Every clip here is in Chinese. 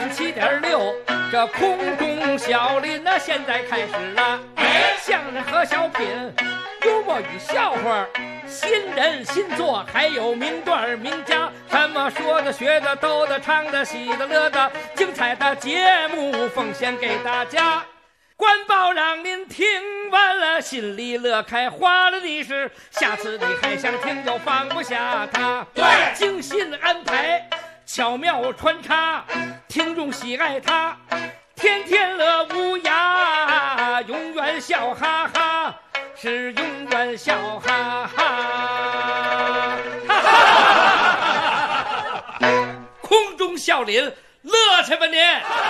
107.6，这空中小林呢，现在开始了。相声和小品，幽默与笑话，新人新作，还有名段名家，什么说的、学的、逗的、唱的、喜的、乐的，精彩的节目奉献给大家。官报让您听完了，心里乐开花了的是，下次你还想听就放不下它。对，精心安排，巧妙穿插，听众喜爱它，天天乐无涯，永远笑哈哈，是永远笑哈哈。空中笑林，乐去吧您！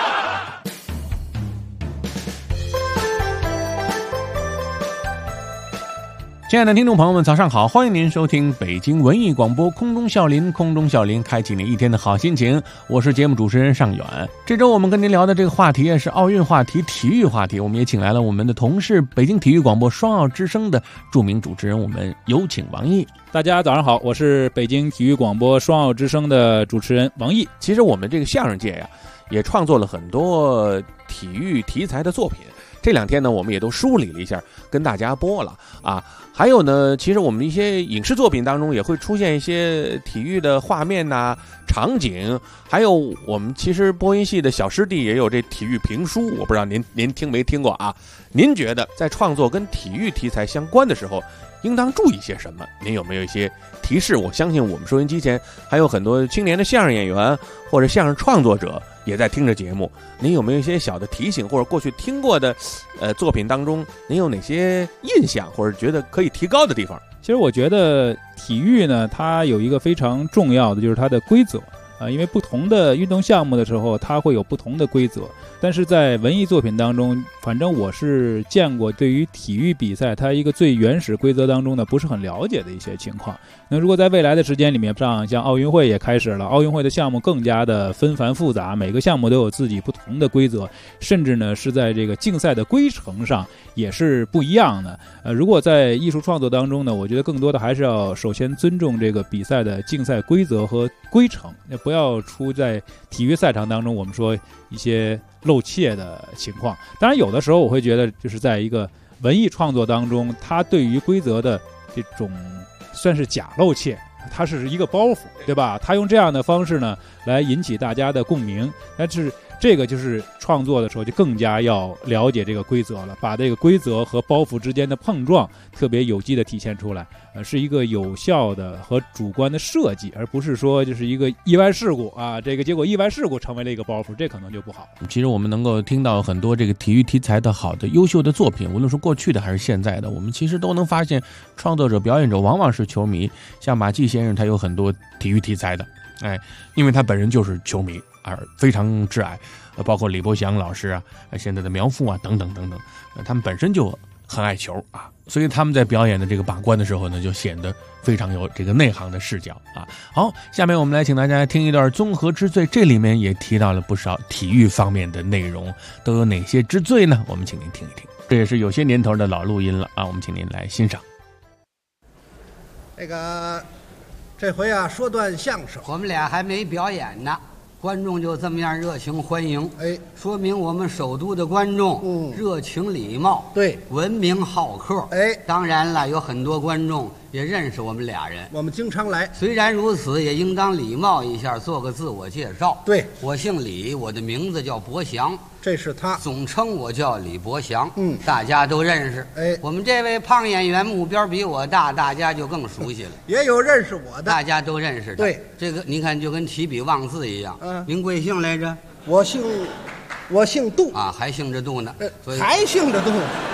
亲爱的听众朋友们，早上好！欢迎您收听北京文艺广播空中笑林，空中笑林开启你一天的好心情。我是节目主持人尚远。这周我们跟您聊的这个话题也是奥运话题、体育话题。我们也请来了我们的同事，北京体育广播双奥之声的著名主持人，我们有请王毅。 大家早上好，我是北京体育广播双奥之声的主持人王毅。 其实我们这个相声界呀，也创作了很多体育题材的作品。这两天呢，我们也都梳理了一下，跟大家播了啊。还有呢，其实我们一些影视作品当中也会出现一些体育的画面呐、场景，还有我们其实播音系的小师弟也有这体育评书，我不知道您听没听过啊？您觉得在创作跟体育题材相关的时候，应当注意些什么？您有没有一些提示？我相信我们收音机前还有很多青年的相声演员或者相声创作者也在听着节目，您有没有一些小的提醒，或者过去听过的作品当中，您有哪些印象，或者觉得可以提高的地方？ 其实我觉得体育呢，它有一个非常重要的，就是它的规则因为不同的运动项目的时候，它会有不同的规则。但是在文艺作品当中，反正我是见过对于体育比赛它一个最原始规则当中呢不是很了解的一些情况。那如果在未来的时间里面，像奥运会也开始了，奥运会的项目更加的纷繁复杂，每个项目都有自己不同的规则，甚至呢是在这个竞赛的规程上也是不一样的。如果在艺术创作当中呢，我觉得更多的还是要首先尊重这个比赛的竞赛规则和规程，不要出在体育赛场当中我们说一些露怯的情况。当然有的时候我会觉得就是在一个文艺创作当中，它对于规则的这种算是假露怯，它是一个包袱，对吧？他用这样的方式呢来引起大家的共鸣，但是这个就是创作的时候就更加要了解这个规则了，把这个规则和包袱之间的碰撞特别有机的体现出来，是一个有效的和主观的设计，而不是说就是一个意外事故啊，这个结果意外事故成为了一个包袱，这可能就不好。 其实我们能够听到很多这个体育题材的好的优秀的作品，无论是过去的还是现在的，我们其实都能发现创作者表演者往往是球迷。像马季先生他有很多体育题材的，因为他本人就是球迷而非常挚爱，包括李伯祥老师啊，现在的苗阜啊等等等等，他们本身就很爱球啊，所以他们在表演的这个把关的时候呢，就显得非常有这个内行的视角啊。好，下面我们来请大家听一段《综合之最》，这里面也提到了不少体育方面的内容，都有哪些之最呢？我们请您听一听，这也是有些年头的老录音了啊，我们请您来欣赏。 这回啊说段相声， 我们俩还没表演呢，观众就这么样热情欢迎，说明我们首都的观众热情礼貌， 对， 文明好客，当然了，有很多观众也认识我们俩人， 我们经常来。 虽然如此，也应当礼貌一下，做个自我介绍。 对， 我姓李，我的名字叫伯祥， 这是他， 总称我叫李伯祥，大家都认识。我们这位胖演员目标比我大，大家就更熟悉了。 也有认识我的， 大家都认识的。 对， 这个您看就跟提笔忘字一样。您贵姓来着？ 我姓杜啊，还姓着杜呢， 还姓着杜。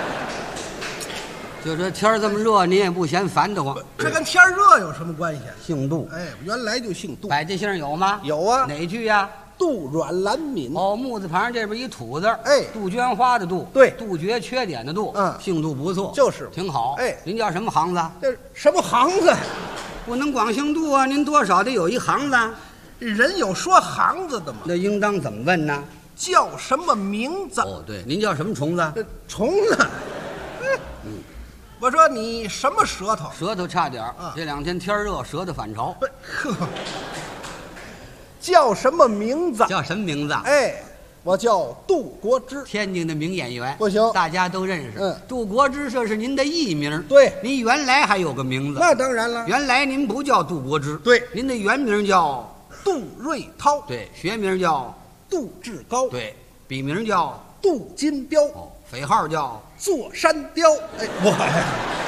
就说天这么热，您也不嫌烦得慌。 这跟天热有什么关系？ 姓杜， 原来就姓杜。 百家姓有吗？ 有啊。 哪句呀？ 杜软兰敏。 哦，木字旁这边一土字。杜鹃花的杜。 对， 杜绝缺点的杜。姓杜不错， 就是挺好。您叫什么行子？ 这什么行子？ 不能光姓杜啊，您多少得有一行子。 人有说行子的吗？ 那应当怎么问呢？ 叫什么名字？ 哦，对，您叫什么虫子？ 虫子。我说你什么舌头？ 舌头差点这两天天热，舌头反潮。 叫什么名字？ 叫什么名字？ 哎，我叫杜国之， 天津的名演员。 不行， 大家都认识。杜国之，这是您的艺名。 对， 您原来还有个名字。 那当然了， 原来您不叫杜国之。 对， 您的原名叫杜瑞涛。 对，学名叫杜志高。 对，笔名叫杜金彪。 哦，匪号叫座山雕。哎，我呀，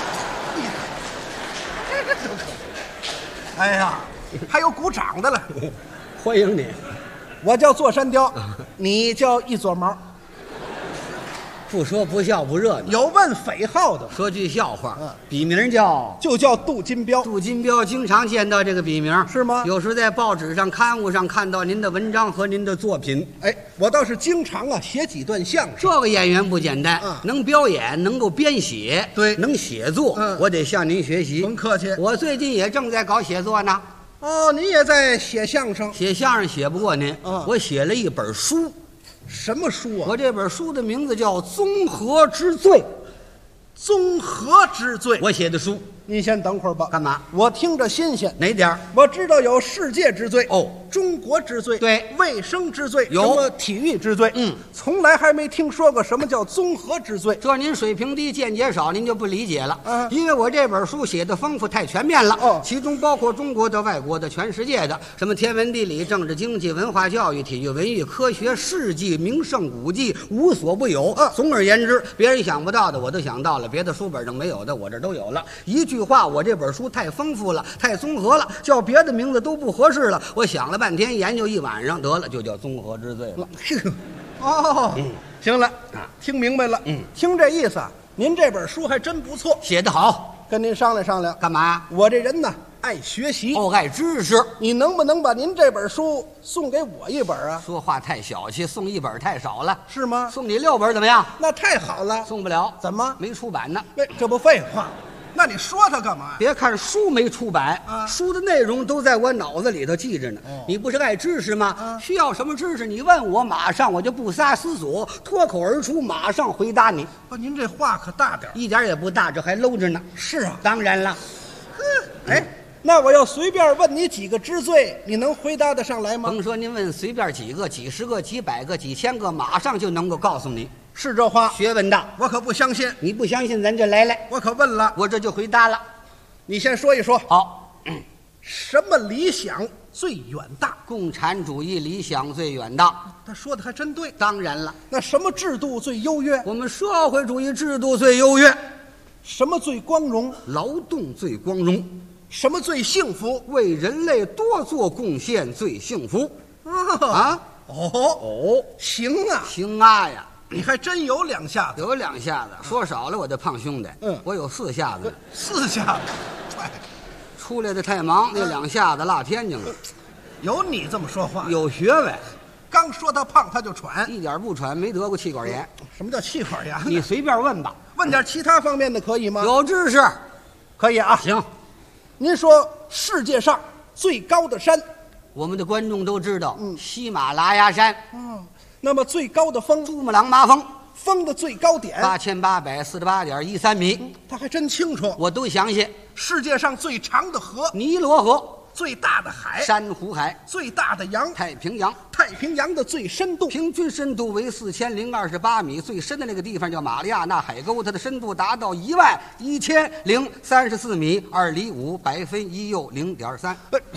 哎呀，还有鼓掌的了。 欢迎你。 我叫座山雕，你叫一撮毛。 不说不笑不热闹。 有问匪号的， 说句笑话，笔名叫就叫杜金彪。 杜金彪经常见到这个笔名， 是吗？ 有时在报纸上、刊物上看到您的文章和您的作品。 哎，我倒是经常写几段相声。 这个演员不简单，能表演，能够编写， 对， 能写作。我得向您学习。 甭客气， 我最近也正在搞写作呢。 哦，你也在写相声？ 写相声写不过您，我写了一本书。 什么书啊？ 我这本书的名字叫《综合之最》。 综合之最， 我写的书。 你先等会儿吧。 干嘛？ 我听着新鲜。 哪点？ 我知道有世界之最， 哦， 中国之最， 对， 卫生之最， 有什么体育之最，从来还没听说过什么叫综合之最。 这您水平低，见解少，您就不理解了。因为我这本书写的丰富，太全面了。其中包括中国的、外国的、全世界的，什么天文地理、政治经济、文化教育、体育文艺、科学、事迹、名胜古迹，无所不有。总而言之，别人想不到的我都想到了，别的书本上没有的我这都有了。一句话，我这本书太丰富了，太综合了，叫别的名字都不合适了。我想了半天，研究一晚上，得了，就叫综合之最了。 哦，行了，听明白了。听这意思，您这本书还真不错， 写得好。 跟您商量商量， 干嘛？ 我这人呢，爱学习， 爱知识。 你能不能把您这本书送给我一本啊？ 说话太小气，送一本太少了。 是吗？ 送你6本怎么样？ 那太好了。 送不了。 怎么？ 没出版呢。 这不废话。那你说它干嘛呀？ 别看书没出版，书的内容都在我脑子里头记着呢。你不是爱知识吗？需要什么知识，你问我，马上我就不撒思索，脱口而出，马上回答你。 您这话可大点， 一点也不大，这还搂着呢。 是啊， 当然了。 哎，那我要随便问你几个之最，你能回答得上来吗？ 甭说您问随便几个、几十个、几百个、几千个，马上就能够告诉你。 是这话， 学问大， 我可不相信。 你不相信，咱就来， 我可问了， 我这就回答了。 你先说一说。 好， 什么理想最远大？ 共产主义理想最远大。 他说的还真对。 当然了。 那什么制度最优越？ 我们社会主义制度最优越。 什么最光荣？ 劳动最光荣。 什么最幸福？ 为人类多做贡献最幸福。 行啊， 行啊呀！ 你还真有2下子， 有2下子，说少了我这胖兄弟，我有4下子 ，4下子， 出来的太忙，那2下子落天津了。 有你这么说话， 有学问。 刚说他胖他就喘， 一点不喘，没得过气管炎。 什么叫气管炎？ 你随便问吧， 问点其他方面的可以吗？ 有知识， 可以啊。 行， 您说世界上最高的山， 我们的观众都知道，喜马拉雅山。 那么最高的峰， 珠穆朗玛峰， 峰的最高点 8848.13米。 他还真清楚， 我都详细。 世界上最长的河， 尼罗河； 最大的海， 珊瑚海； 最大的洋， 太平洋。 太平洋的最深度， 平均深度为4028米，最深的那个地方叫马里亚纳海沟，它的深度达到11034米，2里5，1分1又0.3。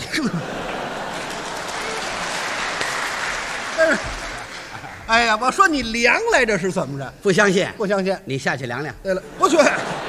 哎呀，我说你量来着是怎么着？ 不相信？ 不相信？ 你下去量量。 对了，不去，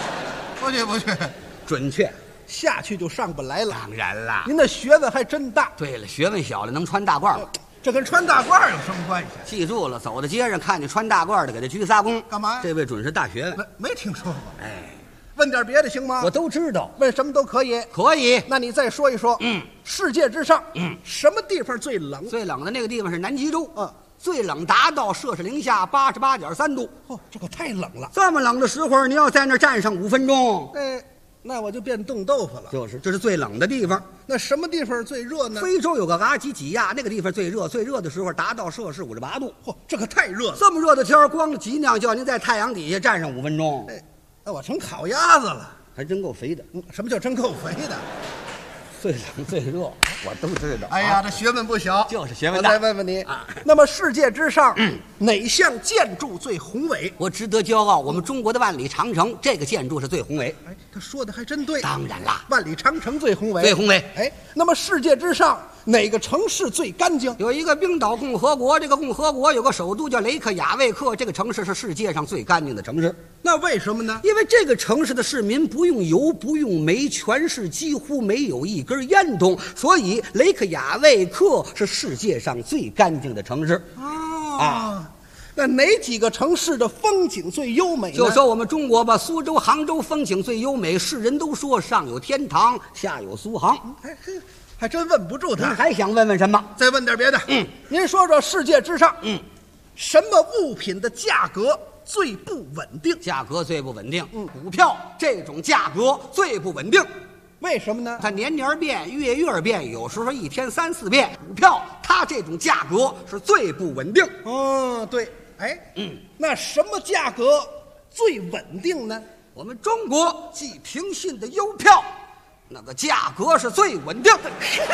准确。 下去就上不来了。 当然啦， 您的学问还真大。 对了，学问小了能穿大褂了。 这跟穿大褂有什么关系？ 记住了，走到街上看见穿大褂的，给他鞠仨躬。 干嘛呀？ 这位准是大学问。 没听说过。 哎， 问点别的行吗？ 我都知道， 问什么都可以。 可以。 那你再说一说，世界之上，什么地方最冷？ 最冷的那个地方是南极洲。最冷达到摄氏零下88.3度。 这可太冷了。 这么冷的时候，你要在那儿站上5分钟， 那我就变冻豆腐了。 就是，这是最冷的地方。 那什么地方最热呢？ 非洲有个阿吉几亚，那个地方最热，最热的时候达到摄氏58度。 这可太热了。 这么热的天，光脊梁叫您在太阳底下站上5分钟。 那我成烤鸭子了。 还真够肥的。 什么叫真够肥的？ 最冷最热。 我都知道。 哎呀，这学问不小， 就是学问我大。 再问问你，那么世界之上，哪项建筑最宏伟？ 我值得骄傲，我们中国的万里长城这个建筑是最宏伟。 哎，他说的还真对。 当然啦， 万里长城最宏伟， 最宏伟。 哎，那么世界之上哪个城市最干净？ 有一个冰岛共和国，这个共和国有个首都叫雷克雅未克，这个城市是世界上最干净的城市。 那为什么呢？ 因为这个城市的市民不用油，不用煤，全市几乎没有一根烟筒，所以雷克雅未克是世界上最干净的城市。 那哪几个城市的风景最优美呢？ 就说我们中国吧，苏州、杭州风景最优美，世人都说上有天堂，下有苏杭。 哎嘿，还真问不住您他。 还想问问什么？ 再问点别的。您说说世界之上，什么物品的价格最不稳定？ 价格最不稳定。股票这种价格最不稳定。 为什么呢？ 它年年变，月月变，有时候一天3、4变。股票它这种价格是最不稳定。 哦，对，哎，那什么价格最稳定呢？ 我们中国寄平信的邮票，那个价格是最稳定的。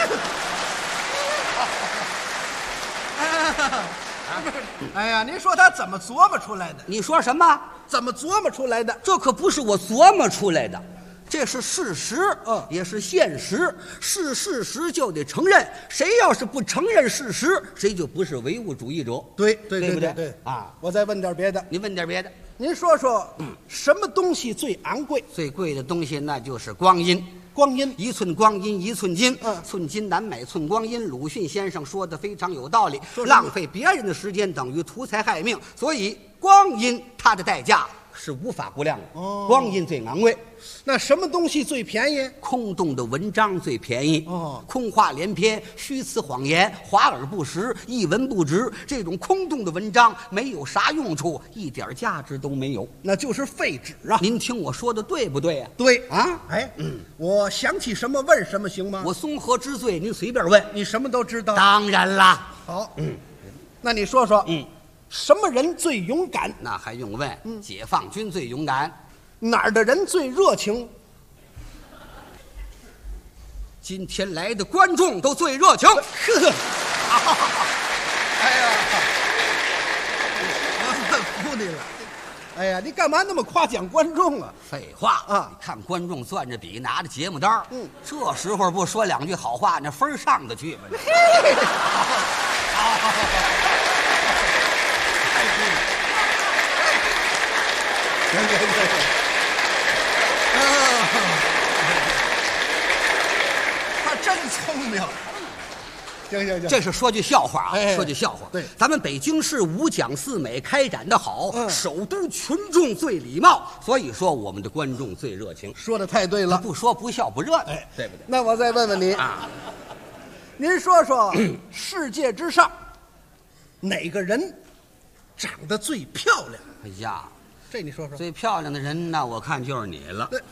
哎呀，您说他怎么琢磨出来的？ 你说什么？ 怎么琢磨出来的？ 这可不是我琢磨出来的，这是事实，也是现实。是事实就得承认，谁要是不承认事实，谁就不是唯物主义者。 对不对？ 对啊！ 我再问点别的。 你问点别的。 您说说，什么东西最昂贵？ 最贵的东西那就是光阴。 光阴， 一寸光阴一寸金， 嗯寸金难买寸光阴。鲁迅先生说的非常有道理， 说什么浪费别人的时间等于图财害命，所以光阴它的代价是无法估量的。光阴最昂贵。 那什么东西最便宜？ 空洞的文章最便宜，空话连篇、虚词谎言、华而不实、一文不值，这种空洞的文章没有啥用处，一点价值都没有。 那就是废纸啊！ 您听我说的对不对呀？ 对啊， 哎，我想起什么问什么行吗？ 我综合之最，您随便问。 你什么都知道。 当然啦， 好，那你说说，什么人最勇敢？ 那还用问？解放军最勇敢。 哪儿的人最热情？ 今天来的观众都最热情。 呵，哎呀，我很服你了。哎呀，你干嘛那么夸奖观众啊？ 废话啊你看观众攥着笔，拿着节目单这时候不说两句好话，那分儿上得去吗？ 他真聪明。行， 这是说句笑话啊， 哎说句笑话。 对咱们北京市五讲四美开展的好， 嗯首都群众最礼貌，所以说我们的观众最热情。 说的太对了。 他不说不笑不热闹， 哎， 对不对？ 那我再问问你啊， 您说说，世界之上哪个人长得最漂亮？ 哎呀， 这你说说。 最漂亮的人，那我看就是你了。 对，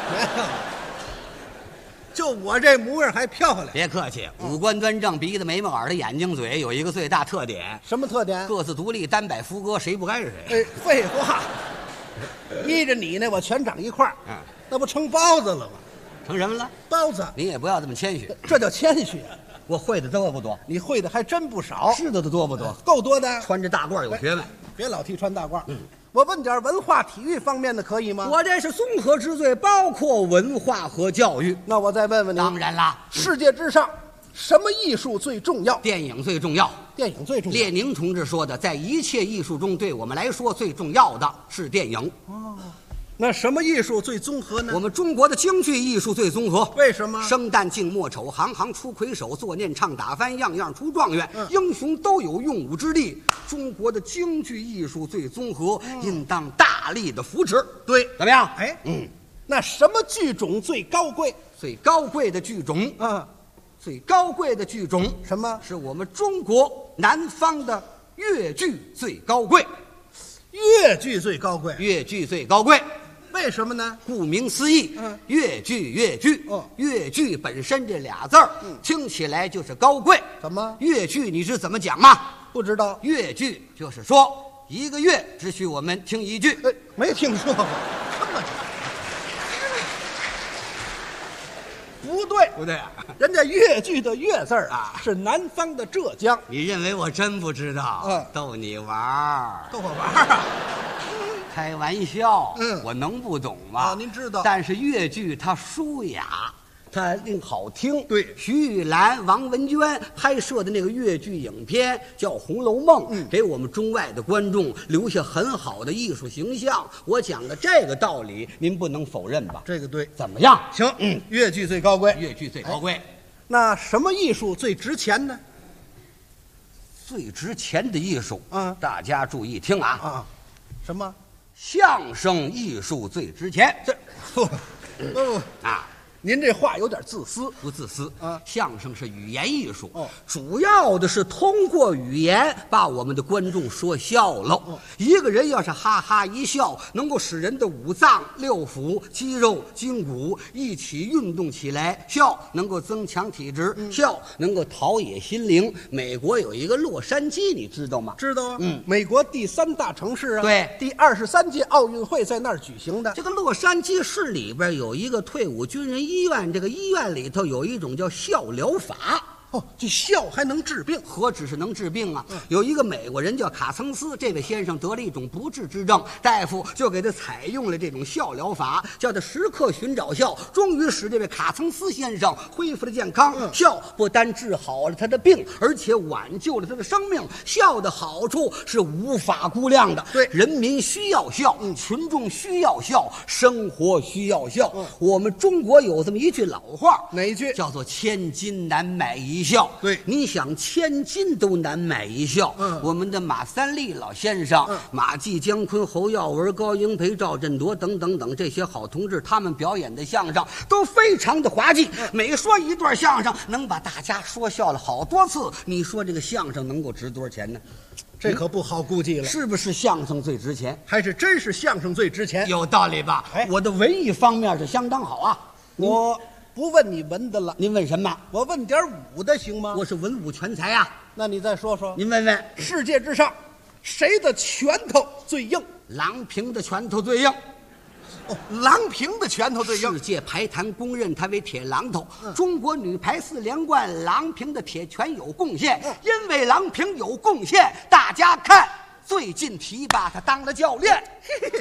就我这模样还漂亮？ 别客气，五官端正，鼻子、眉毛、耳朵、眼睛、嘴，有一个最大特点， 什么特点？ 各自独立，单摆副歌，谁不该是谁？ 哎，废话，依着你呢，我全长一块儿，那不成包子了吗？ 成什么了？ 包子， 您也不要这么谦虚， 这叫谦虚。 我会的多不多？ 你会的还真不少， 知道的多不多？ 够多的。 穿着大褂有学问。 别老提穿大褂。我问点文化体育方面的可以吗？ 我这是综合之最，包括文化和教育。 那我再问问您， 当然啦， 世界之上，什么艺术最重要？ 电影最重要。 电影最重要。 列宁同志说的，在一切艺术中，对我们来说最重要的是电影。 那什么艺术最综合呢？ 我们中国的京剧艺术最综合。 为什么？ 生旦净末丑，行行出魁首，作念唱打翻，样样出状元。英雄都有用武之地。中国的京剧艺术最综合，应当大力的扶持。 对， 怎么样？ 哎，那什么剧种最高贵？ 最高贵的剧种，最高贵的剧种什么？ 是我们中国南方的越剧最高贵。 越剧最高贵。 越剧最高贵。 为什么呢？ 顾名思义，越剧越剧。越剧本身这俩字儿，听起来就是高贵。 怎么？ 越剧你是怎么讲吗？ 不知道。 越剧就是说一个月只许我们听一句。 没听说过。 不对， 不对啊？ 人家越剧的越字儿啊，是南方的浙江。 你认为我真不知道？逗你玩儿， 逗我玩儿啊？ 开玩笑。 嗯， 我能不懂吗？ 啊，您知道。 但是越剧它舒雅，它令好听。 对， 徐玉兰、王文娟拍摄的那个越剧影片叫《红楼梦》，给我们中外的观众留下很好的艺术形象。我讲的这个道理，您不能否认吧？ 这个对。 怎么样？ 行，越剧最高贵， 越剧最高贵。 那什么艺术最值钱呢？ 最值钱的艺术，大家注意听啊！ 啊，什么？ 相声艺术最值钱。啊。 您这话有点自私。 不自私啊， 相声是语言艺术，主要的是通过语言把我们的观众说笑了。一个人要是哈哈一笑，能够使人的五脏六腑、肌肉筋骨一起运动起来，笑能够增强体质，笑能够陶冶心灵。美国有一个洛杉矶，你知道吗？ 知道啊。美国第3大城市啊。 对， 第23届奥运会在那儿举行的。 这个洛杉矶市里边有一个退伍军人医院，这个医院里头有一种叫笑疗法。 这笑还能治病？ 何止是能治病啊！有一个美国人叫卡岑斯，这位先生得了一种不治之症，大夫就给他采用了这种笑疗法，叫他时刻寻找笑，终于使这位卡岑斯先生恢复了健康。笑不单治好了他的病，而且挽救了他的生命。笑的好处是无法估量的。 对， 人民需要笑，群众需要笑，生活需要笑。我们中国有这么一句老话， 哪一句？ 叫做千金难买一笑。 对， 你想千金都难买一笑。我们的马三立老先生、马季、姜昆、侯耀文、高英培、赵振铎等等等这些好同志，他们表演的相声都非常的滑稽。每说一段相声，能把大家说笑了好多次。你说这个相声能够值多少钱呢？ 这可不好估计了。 是不是相声最值钱？ 还是真是相声最值钱？ 有道理吧？我的文艺方面是相当好啊。 我不问你文的了， 您问什么？ 我问点武的行吗？ 我是文武全才啊。 那你再说说， 您问问， 世界之上，谁的拳头最硬？ 郎平的拳头最硬。 郎平的拳头最硬， 世界排坛公认他为铁榔头。中国女排4连冠，郎平的铁拳有贡献。因为郎平有贡献，大家看，最近提拔他当了教练。 对。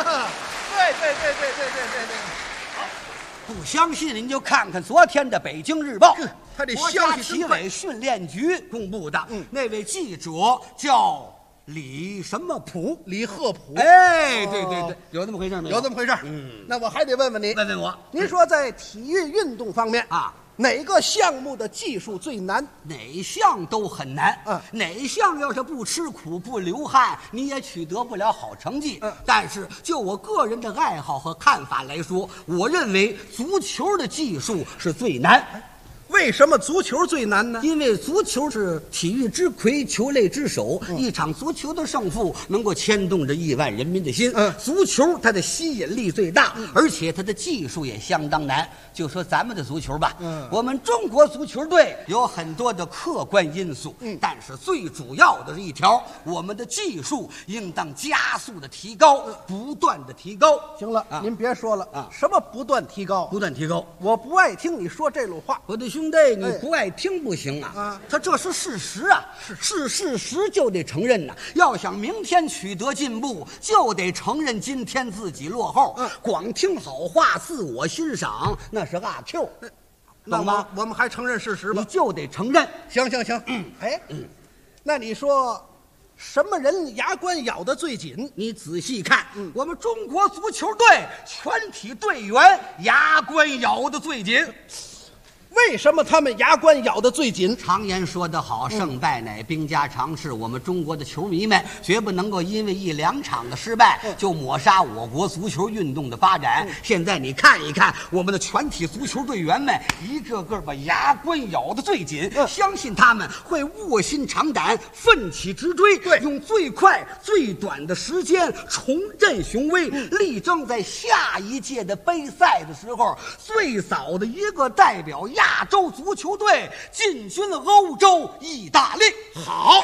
不相信您就看看昨天的《北京日报》， 他这国家体委训练局公布的。那位记者叫李什么普， 李鹤普。 哎，对，有这么回事没有？ 有这么回事。那我还得问问你， 问问我， 您说在体育运动方面啊， 哪个项目的技术最难？ 哪项都很难。哪项要是不吃苦不流汗，你也取得不了好成绩。但是就我个人的爱好和看法来说，我认为足球的技术是最难。 为什么足球最难呢？ 因为足球是体育之魁，球类之首。一场足球的胜负能够牵动着亿万人民的心。足球它的吸引力最大，而且它的技术也相当难。就说咱们的足球吧，我们中国足球队有很多的客观因素，但是最主要的是一条，我们的技术应当加速的提高，不断的提高。 行了，您别说了啊，什么不断提高？ 不断提高， 我不爱听你说这路话。 我的兄弟，你不爱听不行啊！他这是事实啊，是事实就得承认呐。要想明天取得进步，就得承认今天自己落后。光听好话，自我欣赏，那是阿 Q， 懂吗？ 我们还承认事实吧？ 你就得承认。 行，那你说，什么人牙关咬得最紧？ 你仔细看，我们中国足球队全体队员牙关咬得最紧。 为什么他们牙关咬得最紧？ 常言说得好，胜败乃兵家常事。我们中国的球迷们绝不能够因为1、2场的失败就抹杀我国足球运动的发展。现在你看一看我们的全体足球队员们，一个个把牙关咬得最紧。相信他们会卧薪尝胆，奋起直追，用最快最短的时间重振雄威，力争在下一届的杯赛的时候，最早的一个代表亚洲足球队进军欧洲意大利。好，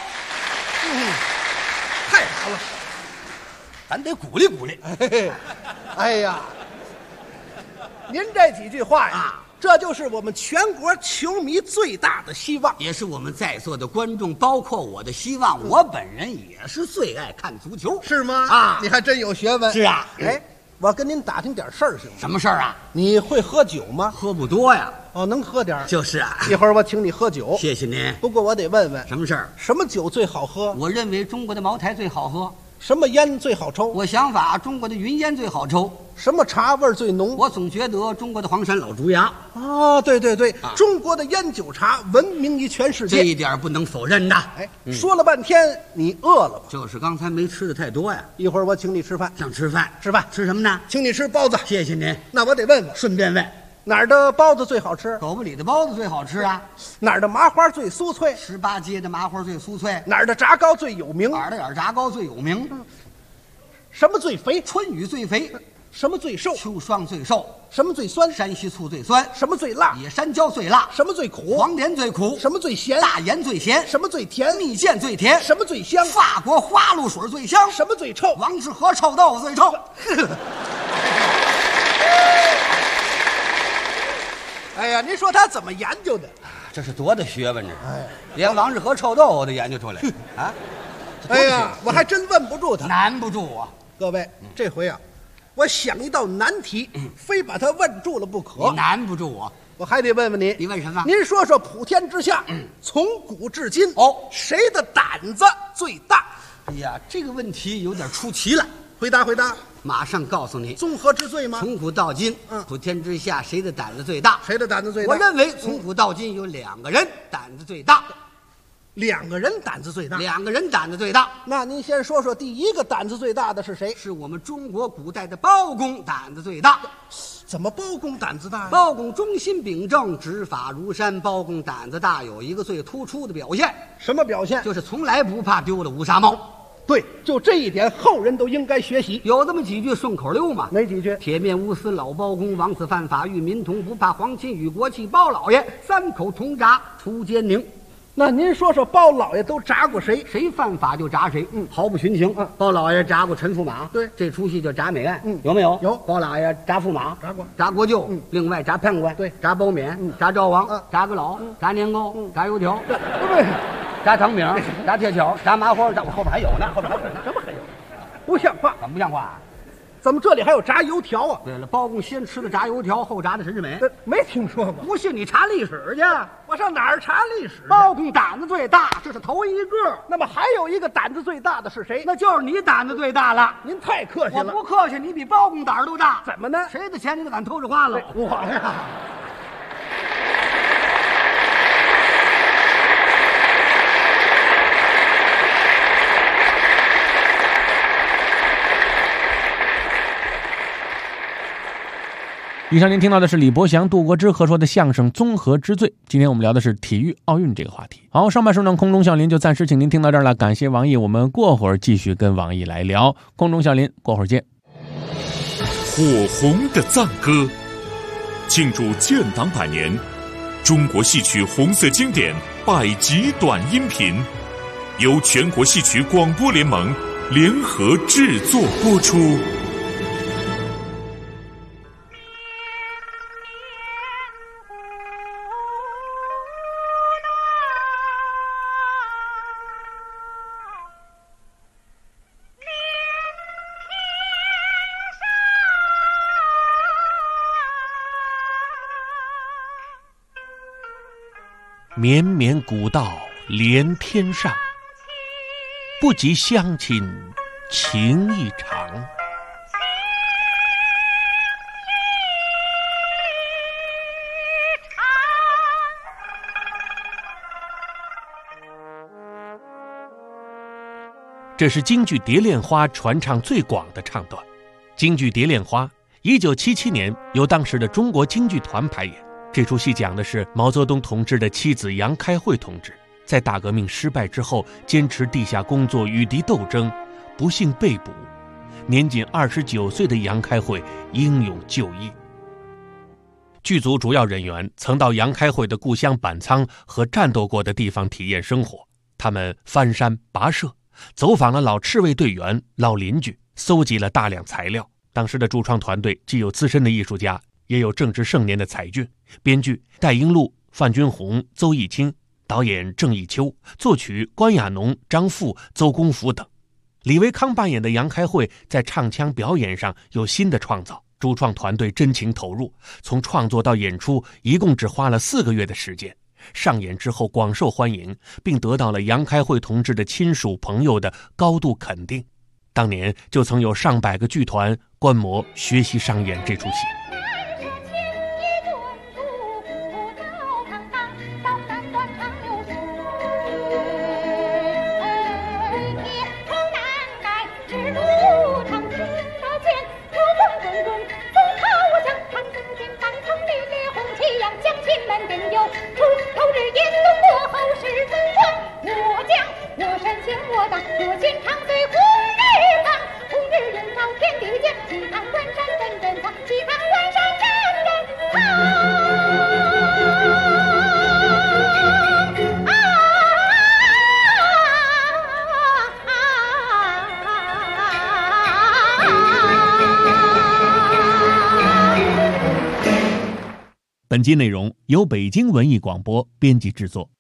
太好了， 咱得鼓励鼓励。 哎呀，您这几句话呀， 这就是我们全国球迷最大的希望。 也是我们在座的观众，包括我的希望。我本人也是最爱看足球， 是吗？ 啊， 你还真有学问。 是啊。 哎，我跟您打听点事儿行吗？ 什么事儿啊？ 你会喝酒吗？ 喝不多呀。 哦，能喝点儿。 就是啊。 一会儿我请你喝酒。 谢谢您。 不过我得问问， 什么事儿？ 什么酒最好喝？ 我认为中国的茅台最好喝。 什么烟最好抽？ 我想法，中国的云烟最好抽。 什么茶味儿最浓？ 我总觉得中国的黄山老竹芽。 哦，对对对，中国的烟酒茶闻名于全世界， 这一点不能否认的。 哎，说了半天，你饿了吧？ 就是刚才没吃的太多呀。 一会儿我请你吃饭。 想吃饭， 吃饭吃什么呢？ 请你吃包子。 谢谢您。 那我得问问， 顺便问， 哪儿的包子最好吃？ 狗不理的包子最好吃啊。 哪儿的麻花最酥脆 ？18街的麻花最酥脆。 哪儿的炸糕最有名？ 耳朵眼炸糕最有名。 什么最肥？ 春雨最肥。 什么最瘦？ 秋霜最瘦。 什么最酸？ 山西醋最酸。 什么最辣？ 野山椒最辣。 什么最苦？ 黄连最苦。 什么最咸？ 大盐最咸。 什么最甜？ 蜜饯最甜。 什么最香？ 法国花露水最香。 什么最臭？ 王致和臭豆腐最臭。 哎呀，您说他怎么研究的？ 这是多大学问这是！ 哎， 连王致和臭豆腐都研究出来啊！ 哎呀，我还真问不住他， 难不住我。 各位，这回啊，我想一道难题，非把他问住了不可。 你难不住我， 我还得问问你， 你问什么？ 您说说，普天之下，从古至今，谁的胆子最大？ 哎呀，这个问题有点出奇了。 回答回答， 马上告诉你。 综合之最吗？ 从古到今，普天之下谁的胆子最大？ 谁的胆子最大？ 我认为从古到今有2个人胆子最大。 2个人胆子最大 ？2个人胆子最大。 那您先说说第一个胆子最大的是谁？ 是我们中国古代的包公胆子最大。 怎么包公胆子大呀？ 包公忠心秉正，执法如山。包公胆子大有一个最突出的表现。 什么表现？ 就是从来不怕丢了乌纱帽。 对，就这一点，后人都应该学习。 有这么几句顺口溜嘛？ 哪几句？ 铁面无私老包公，王子犯法与民同，不怕皇亲与国戚。包老爷3口铜铡出奸佞。 那您说说，包老爷都铡过谁？ 谁犯法就铡谁，毫不寻情。包老爷铡过陈驸马， 对， 这出戏叫铡美案，有没有？ 有。 包老爷铡驸马， 铡过， 铡国舅，另外铡判官， 对， 铡包勉，铡赵王，铡个老，铡年糕，铡油条，对，铡糖饼，铡铁条，铡麻花，我后边还有呢，后边还有呢， 什么还有？不像话！ 怎么不像话？ 怎么这里还有炸油条啊？ 对了，包公先吃的炸油条，后炸的陈世美， 没听说过。 不信你查历史去， 我上哪儿查历史？ 包公胆子最大，这是头一个。 那么还有一个胆子最大的是谁？ 那就是你胆子最大了。 您太客气了。 我不客气，你比包公胆儿都大。 怎么呢？ 谁的钱你都敢偷着花了？ 我呀。 以上您听到的是李伯祥、杜国之合说的相声《综合之最》。今天我们聊的是体育奥运这个话题。好，上半时段空中笑林就暂时请您听到这儿了，感谢王毅，我们过会儿继续跟王毅来聊空中笑林，过会儿见。 火红的赞歌，庆祝建党100年，中国戏曲红色经典100集短音频，由全国戏曲广播联盟联合制作播出。 绵绵古道连天上，不及乡亲情意长。这是京剧《蝶恋花》传唱最广的唱段。京剧《蝶恋花》1977年由当时的中国京剧团排演。这出戏讲的是毛泽东同志的妻子杨开慧同志在大革命失败之后，坚持地下工作与敌斗争，不幸被捕。年仅29岁的杨开慧英勇就义。剧组主要人员曾到杨开慧的故乡板仓和战斗过的地方体验生活，他们翻山跋涉，走访了老赤卫队员、老邻居，搜集了大量材料。当时的驻创团队既有资深的艺术家， 也有正值盛年的彩俊，编剧戴英禄、范君红、邹艺清，导演郑义秋，作曲关雅农、张富、邹公甫等。李维康扮演的杨开慧在唱腔表演上有新的创造，主创团队真情投入，从创作到演出一共只花了4个月的时间。上演之后广受欢迎，并得到了杨开慧同志的亲属朋友的高度肯定。当年就曾有上百个剧团观摩学习上演这出戏。本集内容由北京文艺广播编辑制作。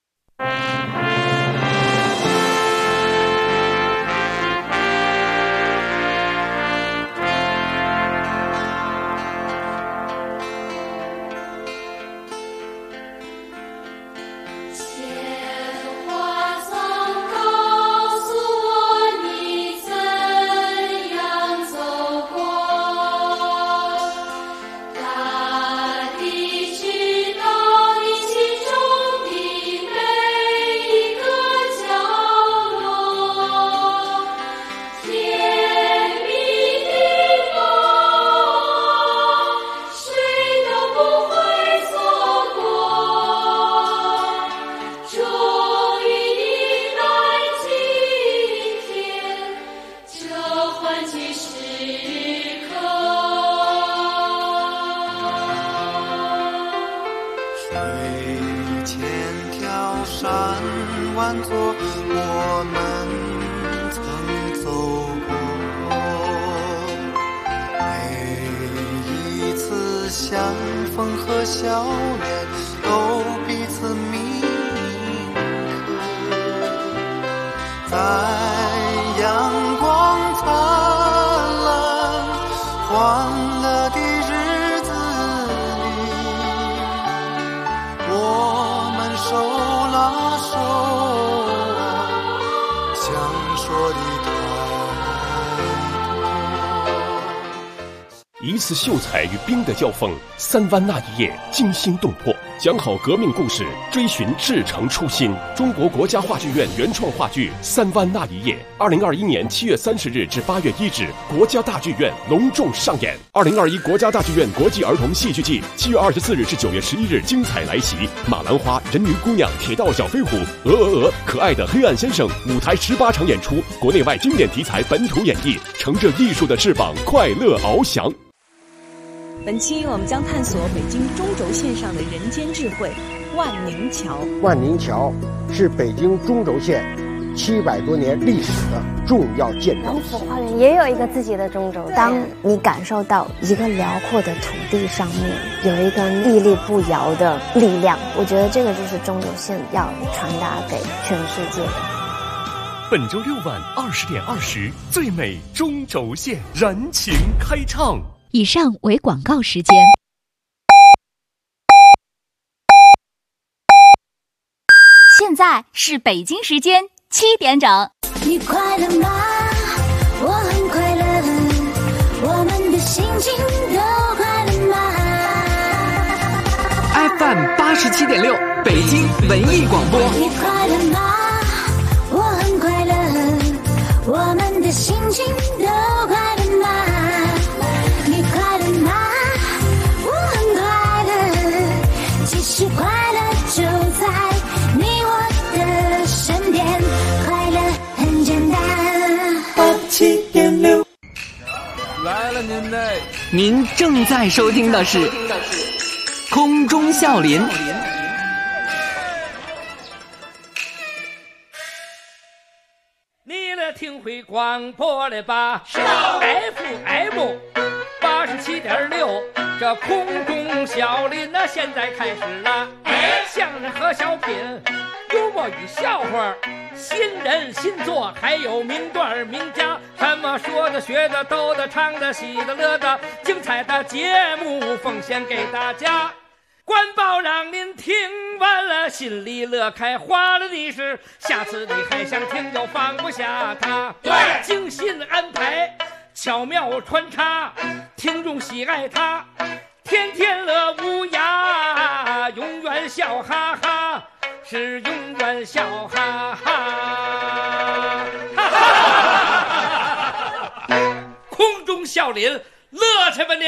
万座我们曾走过，每一次相逢和笑脸都彼此铭刻，在阳光灿烂欢乐的日子里，我们手拉手想说的一次秀才与兵的交锋，3湾那一夜惊心动魄，讲好革命故事，追寻至诚初心。中国国家话剧院原创话剧《3湾那一夜》，2021年7月30日至8月1日，国家大剧院隆重上演。2021国家大剧院国际儿童戏剧季7月24日至9月11日精彩来袭，马兰花、人鱼姑娘、铁道小飞虎、可爱的黑暗先生，舞台18场演出，国内外经典题材本土演绎，乘着艺术的翅膀，快乐翱翔。 本期我们将探索北京中轴线上的人间智慧——万宁桥。 万宁桥是北京中轴线700多年历史的重要建筑。 王府花园也有一个自己的中轴线。当你感受到一个辽阔的土地上面有一个屹立不摇的力量，我觉得这个就是中轴线要传达给全世界的。 本周6晚20点20，最美中轴线燃情开唱。 以上为广告时间。现在是北京时间7点整。 你快乐吗？我很快乐，我们的心情都快乐吗 ？FM87.6，北京文艺广播。 你快乐吗？我很快乐，我们的心情都快乐吗？你快乐吗？我很快乐，其实快乐就在你我的身边，快乐很简单。87.6， 来了您嘞！您正在收听的是空中笑林。 你来听会广播了吧？FM 87.6，这空中小林呢，现在开始了。相声和小品，幽默与笑话，新人新作，还有名段名家，什么说的、学的、逗的、唱的、喜的、乐的，精彩的节目奉献给大家。官报让您听完了，心里乐开花了的是，下次你还想听又放不下它。对，精心安排，巧妙穿插，听众喜爱它，天天乐无涯，永远笑哈哈，是永远笑哈哈。哈哈，空中笑林，乐去吧您！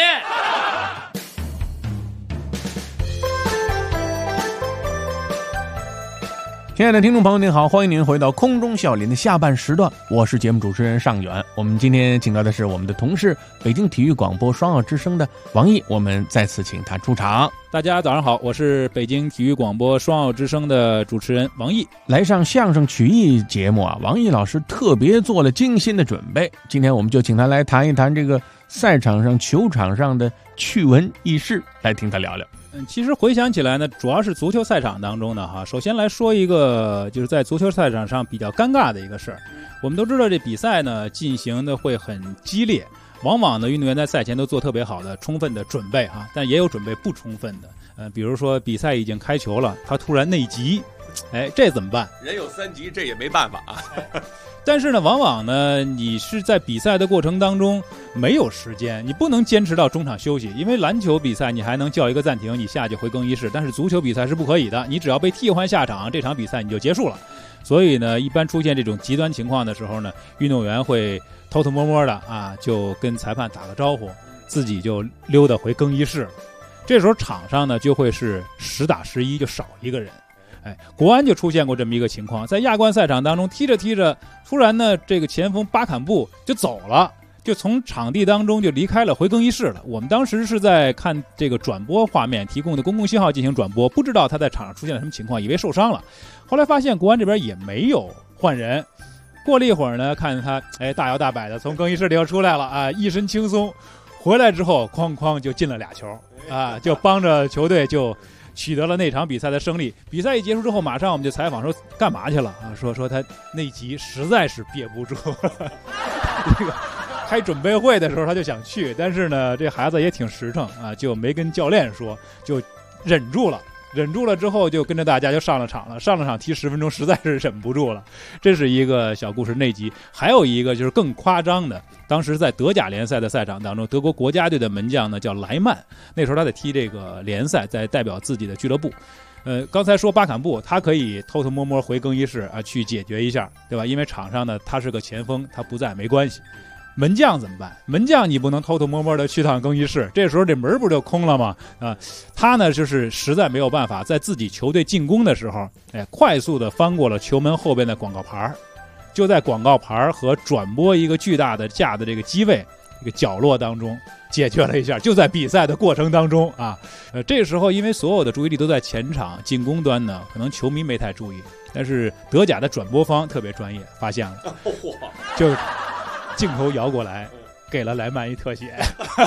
亲爱的听众朋友您好，欢迎您回到空中笑林的下半时段，我是节目主持人尚远。我们今天请到的是我们的同事，北京体育广播双奥之声的王毅，我们再次请他出场。 大家早上好，我是北京体育广播双奥之声的主持人王毅。 来上相声曲艺节目啊，王毅老师特别做了精心的准备，今天我们就请他来谈一谈这个赛场上、球场上的趣闻轶事，来听他聊聊。 其实回想起来呢，主要是足球赛场当中呢，首先来说一个，就是在足球赛场上比较尴尬的一个事儿。我们都知道这比赛呢进行的会很激烈，往往呢运动员在赛前都做特别好的充分的准备但也有准备不充分的。比如说比赛已经开球了，他突然内急，这怎么办？ 人有3急，这也没办法啊。 但是呢，往往呢，你是在比赛的过程当中没有时间，你不能坚持到中场休息，因为篮球比赛你还能叫一个暂停，你下去回更衣室，但是足球比赛是不可以的，你只要被替换下场，这场比赛你就结束了。所以呢，一般出现这种极端情况的时候呢，运动员会偷偷摸摸的就跟裁判打个招呼，自己就溜达回更衣室了。这时候场上呢就会是10打11，就少一个人。国安就出现过这么一个情况，在亚冠赛场当中踢着踢着，突然呢这个前锋巴坎布就走了，就从场地当中就离开了，回更衣室了。我们当时是在看这个转播画面提供的公共信号进行转播，不知道他在场上出现了什么情况，以为受伤了。后来发现国安这边也没有换人，过了一会儿呢，看他大摇大摆的从更衣室里又出来了一身轻松，回来之后哐哐就进了2球就帮着球队就取得了那场比赛的胜利。比赛一结束之后，马上我们就采访说干嘛去了说他内急实在是憋不住了这个开准备会的时候他就想去，但是呢这孩子也挺实诚就没跟教练说，就忍住了之后就跟着大家就上了场踢10分钟，实在是忍不住了。这是一个小故事内急。还有一个就是更夸张的，当时在德甲联赛的赛场当中，德国国家队的门将呢叫莱曼，那时候他在踢这个联赛，在代表自己的俱乐部。刚才说巴坎布，他可以偷偷摸摸回更衣室去解决一下，对吧？因为场上呢他是个前锋，他不在没关系。门将怎么办？门将你不能偷偷摸摸的去趟更衣室，这时候这门不就空了吗？他呢就是实在没有办法，在自己球队进攻的时候，快速的翻过了球门后边的广告牌，就在广告牌和转播一个巨大的架的这个机位一个角落当中解决了一下，就在比赛的过程当中这时候因为所有的注意力都在前场进攻端呢，可能球迷没太注意，但是德甲的转播方特别专业，发现了，就镜头摇过来，给了莱曼一特写，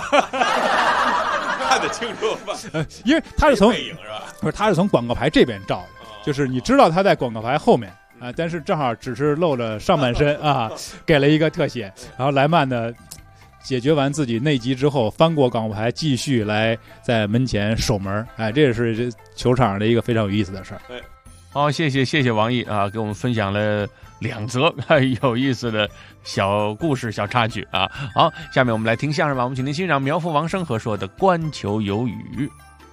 看得清楚吧？ 因为他是从背影是吧？ 不是，他是从广告牌这边照的，就是你知道他在广告牌后面但是正好只是露了上半身给了一个特写。然后莱曼呢，解决完自己内急之后，翻过广告牌，继续来在门前守门。这也是这球场的一个非常有意思的事儿。 好，谢谢王毅给我们分享了2则有意思的小故事、小插曲好，下面我们来听相声吧。我们请您欣赏苗阜王声和说的《观球有语》。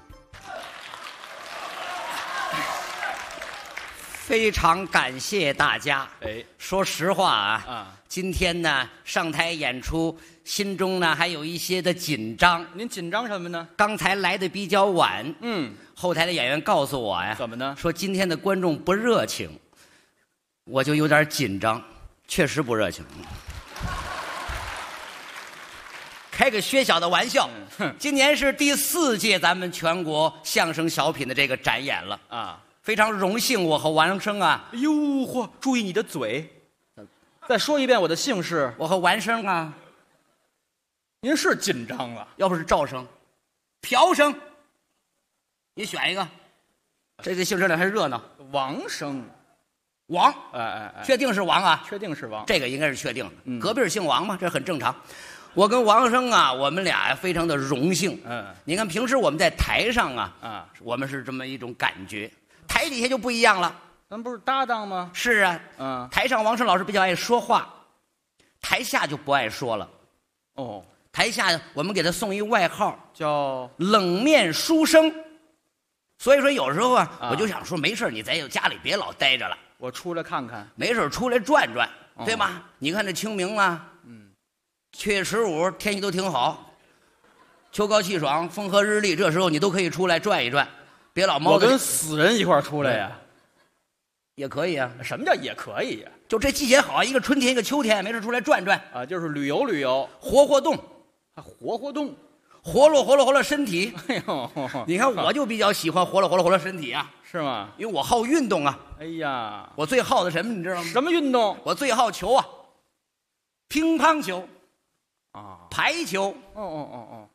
非常感谢大家。说实话今天呢上台演出，心中呢还有一些的紧张。 您紧张什么呢？ 刚才来的比较晚，后台的演员告诉我呀， 怎么呢？ 说今天的观众不热情，我就有点紧张，确实不热情。开个薛小的玩笑，今年是第4届咱们全国相声小品的这个展演了非常荣幸，我和王声哎呦嚯，注意你的嘴，再说一遍我的姓氏。 我和王声您是紧张了， 要不是赵生，朴生，你选一个。这姓氏俩还热闹。 王生， 王， 哎， 确定是王啊？ 确定是王， 这个应该是确定。隔壁是姓王嘛，这很正常。我跟王生啊，我们俩非常的荣幸。你看平时我们在台上啊，我们是这么一种感觉，台底下就不一样了。 咱不是搭档吗？ 是啊，台上王生老师比较爱说话，台下就不爱说了。 哦， 台下我们给他送一外号叫冷面书生。所以说有时候啊，我就想说，没事你在家里别老待着了， 我出来看看， 没事出来转转，对吧？你看这清明啊，7月15天气都挺好，秋高气爽，风和日丽，这时候你都可以出来转一转，别老猫。 我跟死人一块出来呀， 也可以啊。 什么叫也可以呀？ 就这季节好，一个春天一个秋天，没事出来转转啊，就是旅游旅游， 活动， 还活动。 活络身体。 哎呦， 你看我就比较喜欢活络身体啊， 是吗？ 因为我好运动啊。 哎呀， 我最好的什么你知道吗？ 什么运动？ 我最好球啊，乒乓球啊， 排球。 哦，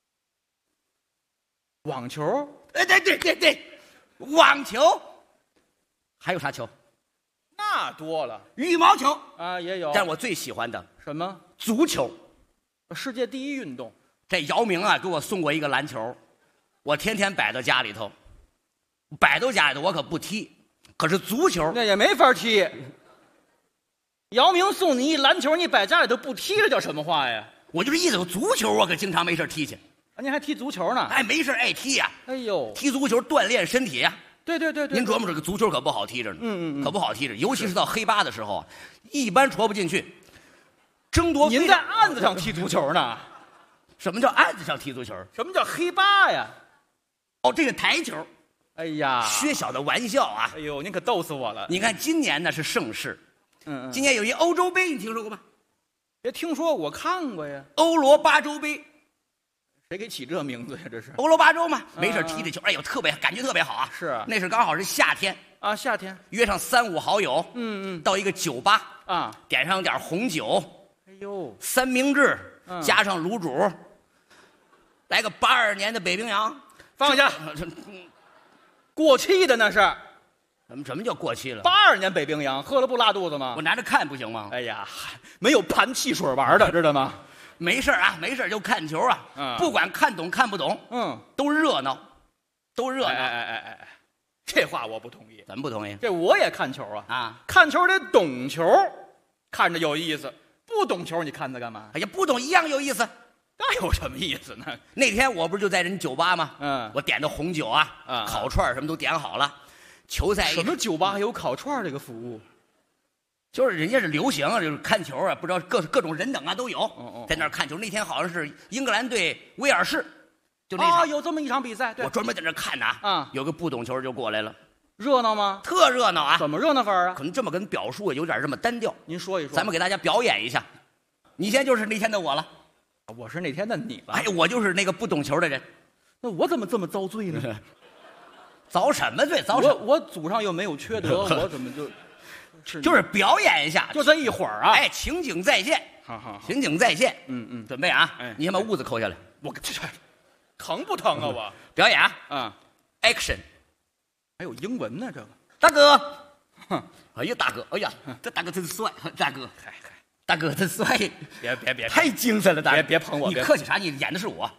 网球。 哎，对，网球。还有啥球？ 那多了， 羽毛球啊也有。 但我最喜欢的什么？ 足球， 世界第一运动。 这姚明啊，给我送过一个篮球，我天天摆到家里头，我可不踢。可是足球那也没法踢。姚明送你一篮球，你摆家里头不踢，这叫什么话呀？ 我就这意思，足球我可经常没事踢去。 啊，您还踢足球呢？ 哎，没事爱踢呀。 哎呦， 踢足球锻炼身体呀。 对， 您琢磨这个足球可不好踢着呢，可不好踢着，尤其是到黑八的时候，一般戳不进去。争夺。 您在案子上踢足球呢？ 什么叫案子上踢足球？ 什么叫黑八呀？ 哦，这个台球。 哎呀， 薛小的玩笑啊！ 哎呦，您可逗死我了！ 你看今年呢是盛世，今年有一欧洲杯，你听说过吗？ 别听说，我看过呀。 欧罗巴洲杯， 谁给起这名字呀？这是欧罗巴洲嘛，没事踢这球，哎呦，感觉特别好啊！ 是啊， 那是刚好是夏天啊，夏天约上3、5好友，到一个酒吧啊， 点上点红酒， 哎呦， 三明治加上卤煮。来个82年的北冰洋， 放下，过气的那是。 什么叫过气了 ？82年北冰洋，喝了不拉肚子吗？ 我拿着看不行吗？ 哎呀，没有盘汽水玩的，知道吗？ 没事啊，没事就看球啊，不管看懂看不懂，都热闹，都热闹。 哎，这话我不同意。 怎么不同意？ 这我也看球啊，看球得懂球，看着有意思；不懂球，你看它干嘛？ 哎呀，不懂一样有意思。 那有什么意思呢？ 那天我不是就在人酒吧吗？我点的红酒啊，烤串什么都点好了。球赛什么酒吧还有烤串这个服务？ 就是人家是流行啊，就是看球啊，不知道各种人等啊都有，在那儿看球。那天好像是英格兰对威尔士，就那场有这么一场比赛， 我专门在那儿看呢。有个不懂球就过来了， 热闹吗？ 特热闹啊！ 怎么热闹法啊？ 可能这么跟表述有点这么单调。 您说一说， 咱们给大家表演一下。你现在就是那天的我了。 我是那天的你了。 哎，我就是那个不懂球的人。 那我怎么这么遭罪呢？ 遭什么罪？遭我祖上又没有缺德，我怎么就是表演一下， 就这一会儿啊！ 哎，情景再现，情景再现。准备啊！你先把痦子抠下来。 我这疼不疼啊？我表演啊！Action！ 还有英文呢，这个大哥，哎呀大哥，哎呀，这大哥真帅，大哥。大哥真帅， 别， 太精神了，大哥， 别捧我， 你客气啥？你演的是我。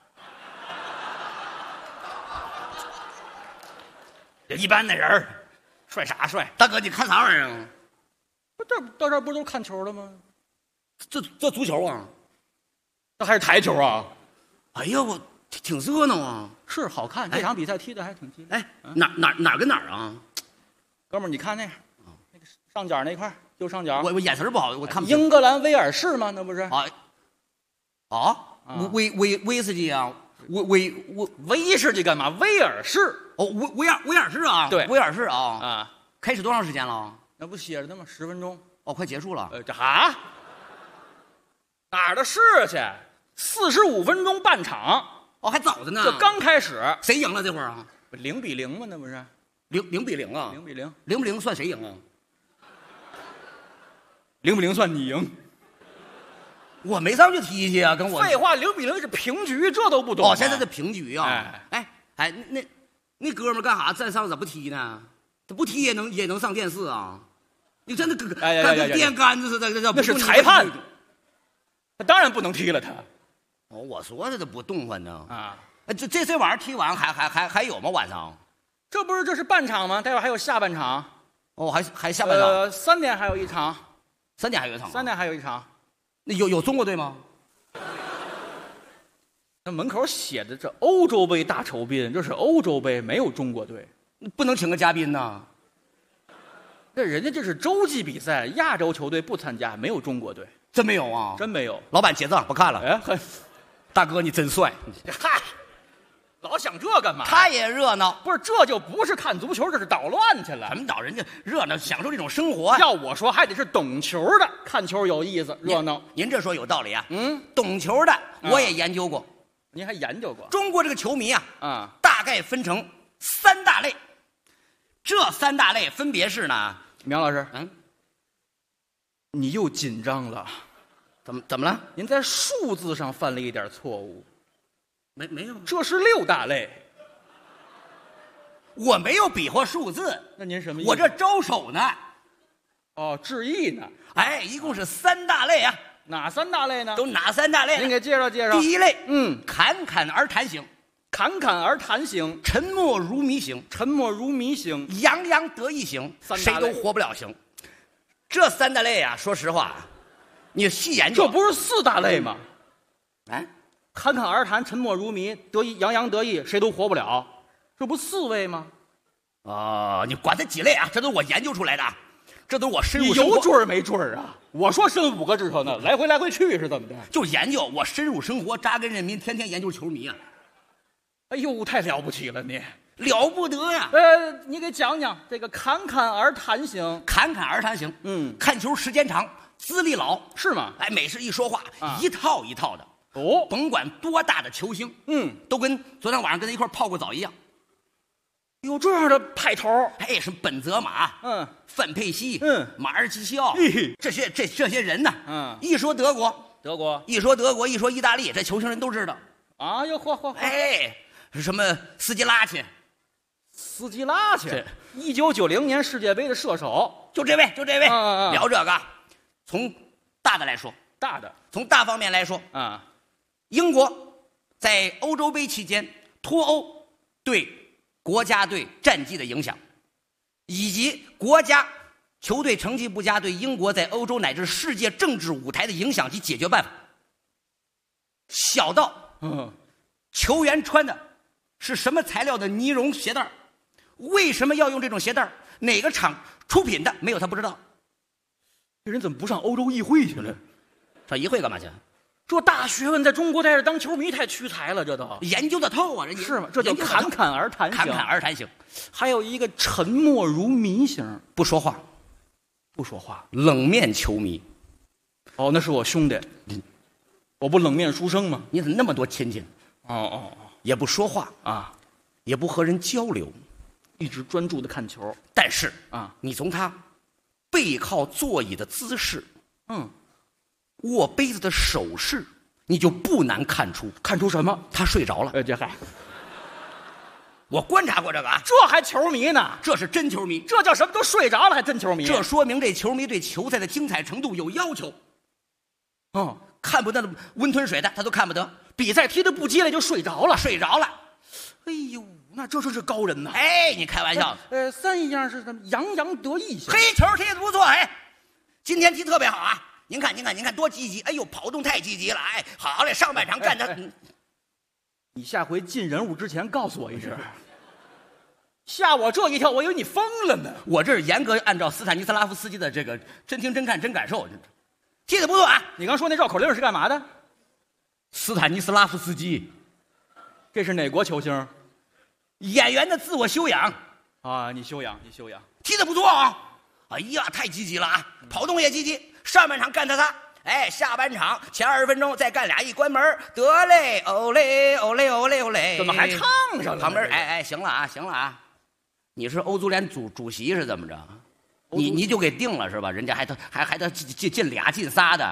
一般的人帅啥帅？大哥，你看啥玩意儿啊？ 到这儿不都看球了吗？ 这足球啊， 这还是台球啊？ 哎呀，我挺热闹啊， 是好看，这场比赛踢的还挺激烈。 哎，哪跟哪儿啊？ 哥们儿，你看那个上角那块。右上角， 我眼神不好，我看不清。 英格兰威尔士吗？那不是威士忌啊， 威士忌干嘛？威尔士哦，威尔士啊， 对， 威尔士啊，开始多长时间了？ 那不写着呢吗？10分钟， 哦，快结束了。 这哪儿的事去？45分钟半场， 哦，还早着呢， 这刚开始。 谁赢了这会儿啊 ？0-0吗？那不是 0比0啊 ？0-0，0 比0算谁赢啊？ 0-0算你赢， 我没上去踢去啊，跟我废话，0-0是平局，这都不懂、啊。 哦，现在是平局啊！哎，那哥们干啥站上怎么踢呢？他不踢也能上电视啊！你真的跟电杆子似的， 那是裁判，他当然不能踢了他。 哦，我说的这不动换呢啊！这玩意儿踢完还有吗？晚上？ 这是半场吗？待会儿还有下半场。 哦，还下半场。 3点还有一场。 3点还有一场。 3点还有一场。 那有中国队吗？ 那门口写的这欧洲杯大酬宾，这是欧洲杯，没有中国队， 不能请个嘉宾呐。 这人家这是洲际比赛，亚洲球队不参加，没有中国队， 真没有啊？ 真没有。 老板结账不看了。 哎， 大哥你真帅。 嗨，老想这干嘛？ 他也热闹， 不是这就不是看足球，这是捣乱去了。 怎么捣？人家热闹，享受这种生活。 要我说，还得是懂球的，看球有意思，热闹。 您这说有道理啊。懂球的我也研究过。 您还研究过？ 中国这个球迷啊，大概分成3大类。这3大类分别是呢， 苗老师，你又紧张了， 怎么了？ 您在数字上犯了一点错误。 没有， 这是6大类。 我没有比划数字， 那您什么意思？ 我这招手呢。 哦，致意呢。 哎，一共是3大类啊。 哪3大类呢？ 都哪3大类？ 您给介绍介绍。 第一类，侃侃而谈型。 侃侃而谈型， 沉默如谜型， 沉默如谜型， 洋洋得意型，谁都活不了型。这3大类啊，说实话，你细研究， 这不是4大类吗？ 哎， 侃侃而谈，沉默如谜，得意洋洋得意，谁都活不了，这不4位吗？ 你管它几类啊？这都是我研究出来的，这都是我深入生活。 有准儿没准儿啊？我说伸5个指头呢，来回去是怎么的？ 就研究，我深入生活，扎根人民，天天研究球迷啊。 哎呦，太了不起了你！ 了不得呀！ 你给讲讲这个侃侃而谈型。 侃侃而谈型，看球时间长，资历老， 是吗？ 哎，每次一说话，一套一套的。 哦， 甭管多大的球星，都跟昨天晚上跟他一块泡过澡一样。 有这样的派头？ 哎，什么本泽马，范佩西，马尔基西奥，这些人呢，一说德国，一说意大利，这球星人都知道。 啊哟，嚯！ 哎。什么斯基拉奇 ，1990年世界杯的射手， 就这位。聊这个，从大的来说，从大方面来说啊， 英国在欧洲杯期间脱欧对国家队战绩的影响，以及国家球队成绩不佳对英国在欧洲乃至世界政治舞台的影响及解决办法，小到球员穿的是什么材料的呢绒鞋带？为什么要用这种鞋带？哪个厂出品的？没有他不知道。 这人怎么不上欧洲议会去了？ 上议会干嘛去？ 这大学问在中国在这当球迷太屈才了，这都研究的透啊！人家是吗？这叫侃侃而谈型。 侃侃而谈型， 还有一个沉默如谜型， 不说话，冷面球迷。 哦，那是我兄弟，我不冷面书生吗？ 你怎么那么多亲戚？ 哦， 也不说话啊， 也不和人交流， 一直专注的看球。 但是啊， 你从他背靠座椅的姿势，握杯子的手势，你就不难看出什么？ 他睡着了。 这还， 我观察过这个啊， 这还球迷呢？ 这是真球迷， 这叫什么？都睡着了还真球迷？ 这说明这球迷对球赛的精彩程度有要求。看不得温吞水的他都看不得。 比赛踢得不激烈就睡着了。 哎呦，那这是高人呐！ 哎，你开玩笑。 3样是什么？洋洋得意型。 黑球踢得不错，哎，今天踢特别好啊！您看多积极！哎呦，跑动太积极了！哎，好嘞，上半场干他。 你下回进人物之前告诉我一声，吓我这一跳，我以为你疯了呢。 我这是严格按照斯坦尼斯拉夫斯基的这个真听真看真感受，踢得不错啊！ 你刚说那绕口令是干嘛的？ 斯坦尼斯拉夫斯基， 这是哪国球星？ 演员的自我修养啊！你修养， 踢得不错啊！哎呀，太积极了啊！跑动也积极，上半场干他，哎，下半场前20分钟再干俩，一关门得嘞，欧嘞， 怎么还唱上了？ 旁边哎，行了啊，你是欧足联主席是怎么着？你就给定了是吧？人家还得进俩进仨的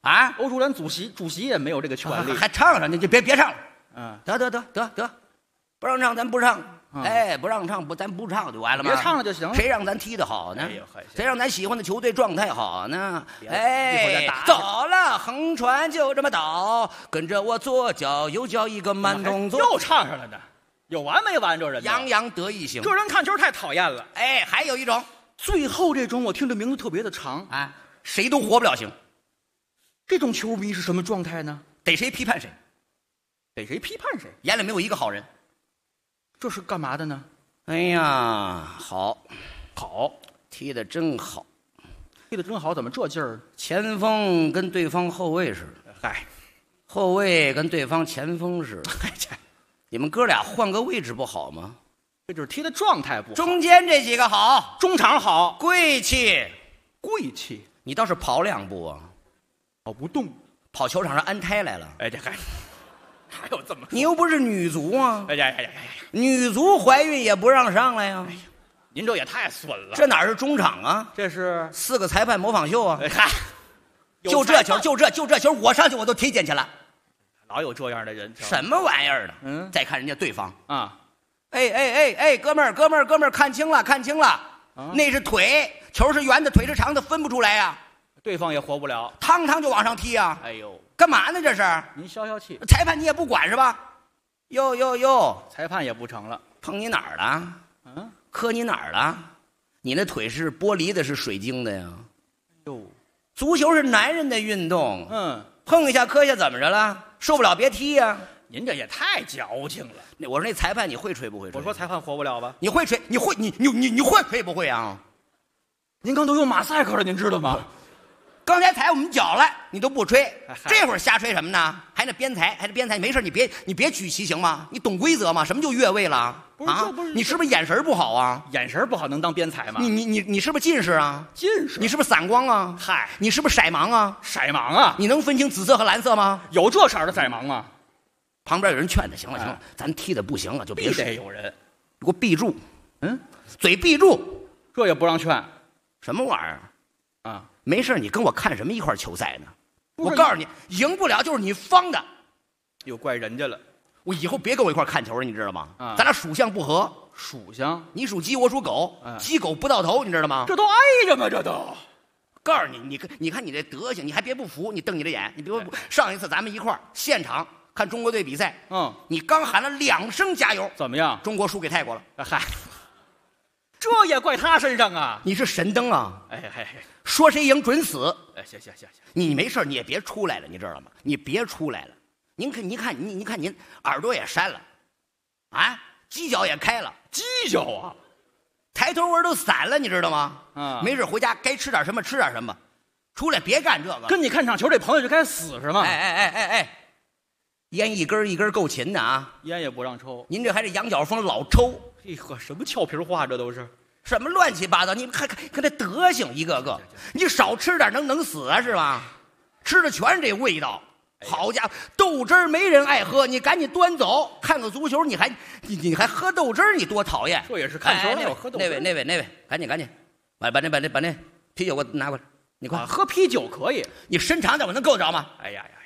啊， 欧足联主席也没有这个权利， 还唱上，你就别唱了。 嗯， 得，不让唱咱不唱。哎，不让唱咱不唱就完了吗？ 别唱了就行了。 谁让咱踢得好呢？谁让咱喜欢的球队状态好呢？ 哎， 走了，横船就这么倒，跟着我左脚右脚一个慢动作。 又唱上了呢，有完没完？这人洋洋得意型， 这人看球太讨厌了。 哎，还有一种， 最后这种我听这名字特别的长啊，谁都活不了型。 这种球迷是什么状态呢？ 逮谁批判谁， 逮谁批判谁， 眼里没有一个好人。 这是干嘛的呢？ 哎呀，好，踢得真好， 踢得真好，怎么这劲儿？ 前锋跟对方后卫似的， 嗨， 后卫跟对方前锋似的，你们哥俩换个位置不好吗？ 这就是踢的状态不好。 中间这几个好， 中场好， 贵气， 你倒是跑2步啊， 跑不动， 跑球场上安胎来了。 哎，这还有这么说？ 你又不是女足啊！ 哎呀， 女足怀孕也不让上来呀！ 您这也太损了！ 这哪是中场啊？ 这是 4个裁判模仿秀啊！ 嗨， 就这球，我上去我都踢进去了。 老有这样的人， 什么玩意儿的？ 嗯， 再看人家对方啊， 哎，哥们儿，看清了，那是腿，球是圆的，腿是长的，分不出来呀。 对方也活不了， 汤就往上踢啊！ 哎呦， 干嘛呢这是？ 您消气， 裁判你也不管是吧？哟， 裁判也不成了， 碰你哪儿了？嗯，磕你哪儿了？你那腿是玻璃的，是水晶的呀？ 哟， 足球是男人的运动， 碰一下磕一下怎么着了？受不了别踢呀！ 您这也太矫情了。 我说那裁判你会吹不会吹？ 我说裁判活不了吧？ 你会吹？你会吹不会啊？ 您刚都用马赛克了，您知道吗？ 刚才踩我们脚了，你都不吹，这会儿瞎吹什么呢？还那边裁，没事，你别举旗行吗？你懂规则吗？什么就越位了？你是不是眼神不好啊？ 眼神不好能当边裁吗？ 你是不是近视啊？ 近视？ 你是不是散光啊？ 嗨， 你是不是色盲啊？ 色盲啊？ 你能分清紫色和蓝色吗？ 有这色的色盲吗？ 旁边有人劝他，行了，咱踢的不行了，就别说。 必得有人， 你给我闭住，嘴闭住， 这也不让劝， 什么玩意儿啊？ 没事，你跟我看什么一块球赛呢？我告诉你，赢不了就是你方的， 又怪人家了。 我以后别跟我一块看球了，你知道吗？ 啊， 咱俩属相不合。 属相？ 你属鸡，我属狗，鸡狗不到头，你知道吗？ 这都挨着吗？这都。 告诉你，你看你这德行，你还别不服，你瞪你的眼。你别上一次咱们一块儿现场看中国队比赛，你刚喊了2声加油， 怎么样？ 中国输给泰国了。 嗨，这也怪他身上啊！ 你是神灯啊！ 哎， 说谁赢准死。 哎，行， 你没事你也别出来了，你知道吗？你别出来了。您看您耳朵也扇了，啊，犄角也开了， 犄角啊， 抬头纹都散了，你知道吗？没事回家该吃点什么吃点什么，出来别干这个。 跟你看场球这朋友就该死是吗？ 哎，烟一根一根够勤的啊， 烟也不让抽。 您这还是羊角风老抽。 嘿呵，什么俏皮话这都是。 什么乱七八糟！你看这德行，一个个，你少吃点能死啊，是吧？吃的全是这味道。好家伙，豆汁儿没人爱喝，你赶紧端走。看个足球，你还喝豆汁儿，你多讨厌！ 这也是看球，喝豆汁儿。 那位，赶紧，把那啤酒给我拿过来。你快喝啤酒可以， 你伸长点，我能够着吗？ 哎呀，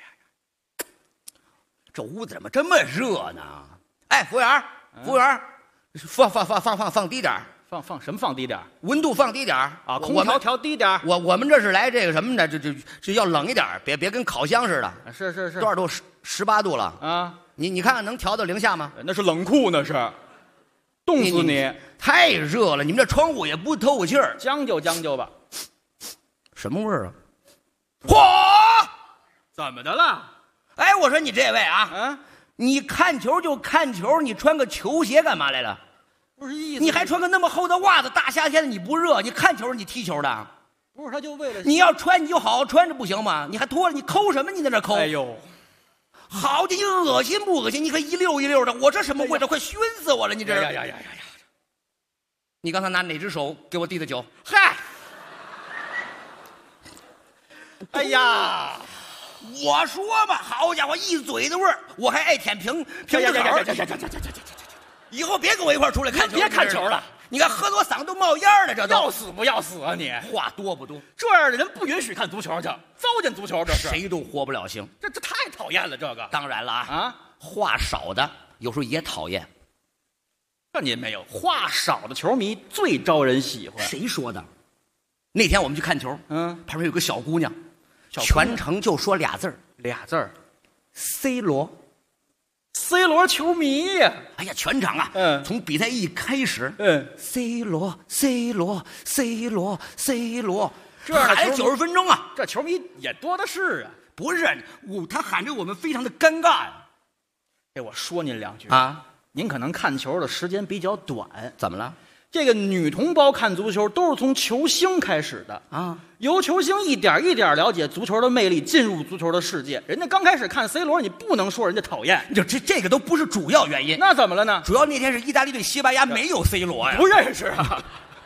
这屋子怎么这么热呢？哎，服务员，放低点。 放什么？放低点， 温度放低点啊！空调调低点。 我们这是来这个什么的，这要冷一点，别跟烤箱似的。 是。 多少度？18度了啊！ 你看看能调到零下吗？ 那是冷库，那是冻死你！ 太热了，你们这窗户也不透气儿。 将就吧。 什么味儿啊？嚯！ 怎么的了？ 哎，我说你这位啊，你看球就看球，你穿个球鞋干嘛来了？ 不是意思， 你还穿个那么厚的袜子，大夏天的你不热？你看球你踢球的？ 不是，他就为了你要穿你就好好穿着不行吗？你还脱了，你抠什么？你在那抠？ 哎呦， 好家伙，恶心不恶心？你看一溜一溜的，我这什么味道？快熏死我了！你这呀！ 你刚才拿哪只手给我递的酒？ 嗨！哎呀， 我说嘛，好家伙，一嘴的味儿，我还爱舔瓶子口。以后别跟我一块出来看球， 别看球了， 你看喝多嗓子都冒烟了，这都要死不要死啊你？ 话多不多？ 这样的人不允许看足球去，糟践足球，这是谁都活不了行。 这太讨厌了，这个。 当然了啊，话少的有时候也讨厌。 看见没有，话少的球迷最招人喜欢。 谁说的？那天我们去看球，旁边有个小姑娘，全程就说俩字儿，C 罗。 C 罗球迷呀！ 哎呀，全场啊，从比赛一开始，C 罗，C 罗，C 罗，C 罗， 这喊了90分钟啊！ 这球迷也多的是啊。 不是他喊着我们非常的尴尬呀。 哎，我说您两句啊， 您可能看球的时间比较短。 怎么了？ 这个女同胞看足球都是从球星开始的啊， 由球星一点一点了解足球的魅力，进入足球的世界。人家刚开始看 C 罗，你不能说人家讨厌， 这个都不是主要原因。 那怎么了呢？ 主要那天是意大利对西班牙没有 C 罗呀， 不认识啊。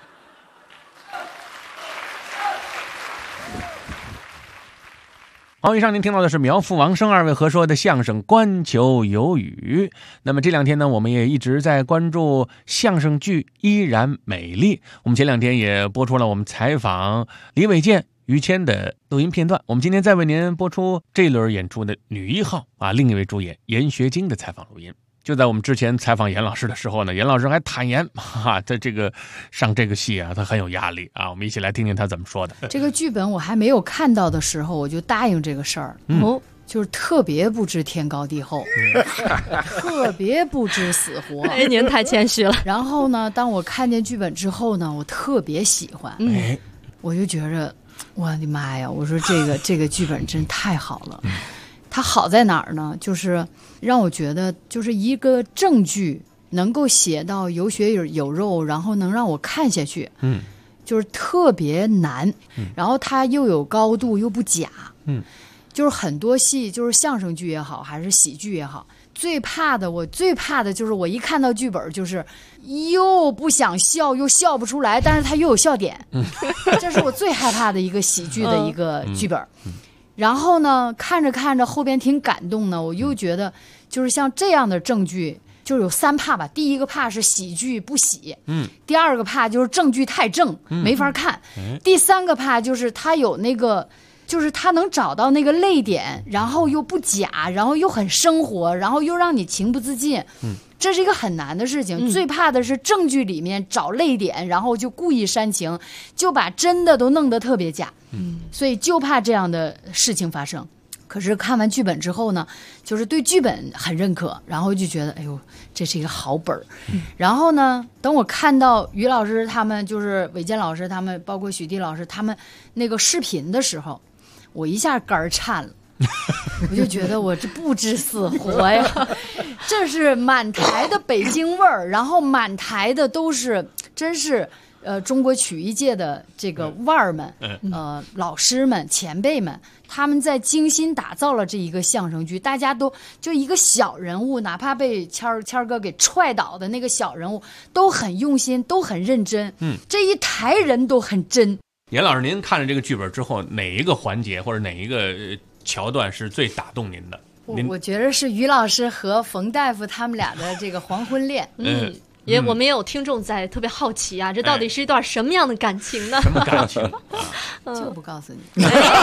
好，以上您听到的是苗阜、王声二位合说的相声《观球有语》。那么这两天呢，我们也一直在关注相声剧《依然美丽》。我们前两天也播出了我们采访李伟健、于谦的录音片段。我们今天再为您播出这轮演出的女一号另一位主演严学晶的采访录音。就在我们之前采访严老师的时候呢，严老师还坦言在这个上这个戏他很有压力啊。我们一起来听听他怎么说的。 这个剧本我还没有看到的时候，我就答应这个事儿。就是特别不知天高地厚，特别不知死活。 哎，您太谦虚了。 然后呢，当我看见剧本之后呢，我特别喜欢。我就觉着，我的妈呀！我说这个剧本真太好了。它好在哪儿呢？就是让我觉得，就是一个正剧能够写到有血有肉，然后能让我看下去，就是特别难。然后它又有高度，又不假，就是很多戏，就是相声剧也好，还是喜剧也好，我最怕的就是我一看到剧本，就是又不想笑，又笑不出来，但是它又有笑点，这是我最害怕的一个喜剧的一个剧本。然后呢，看着看着后边挺感动呢，我又觉得就是像这样的正剧，就是有3怕吧。第一个怕是喜剧不喜，第二个怕就是正剧太正，没法看，第三个怕就是他有那个，就是他能找到那个泪点，然后又不假，然后又很生活，然后又让你情不自禁。这是一个很难的事情。最怕的是正剧里面找泪点，然后就故意煽情，就把真的都弄得特别假。所以就怕这样的事情发生。可是看完剧本之后呢，就是对剧本很认可，然后就觉得哎呦，这是一个好本儿。然后呢，等我看到于老师他们，就是伟健老师他们，包括许娣老师他们那个视频的时候，我一下肝儿颤了。我就觉得我这不知死活呀，这是满台的北京味儿，然后满台的都是真是中国曲艺界的这个腕儿们，老师们、前辈们，他们在精心打造了这一个相声剧，大家都就一个小人物，哪怕被谦儿哥给踹倒的那个小人物，都很用心，都很认真，这一台人都很真。 严老师，您看了这个剧本之后，哪一个环节或者哪一个桥段是最打动您的？ 我觉得是于老师和冯大夫他们俩的这个黄昏恋。 我们也有听众在特别好奇啊，这到底是一段什么样的感情呢？ 什么感情？ 就不告诉你。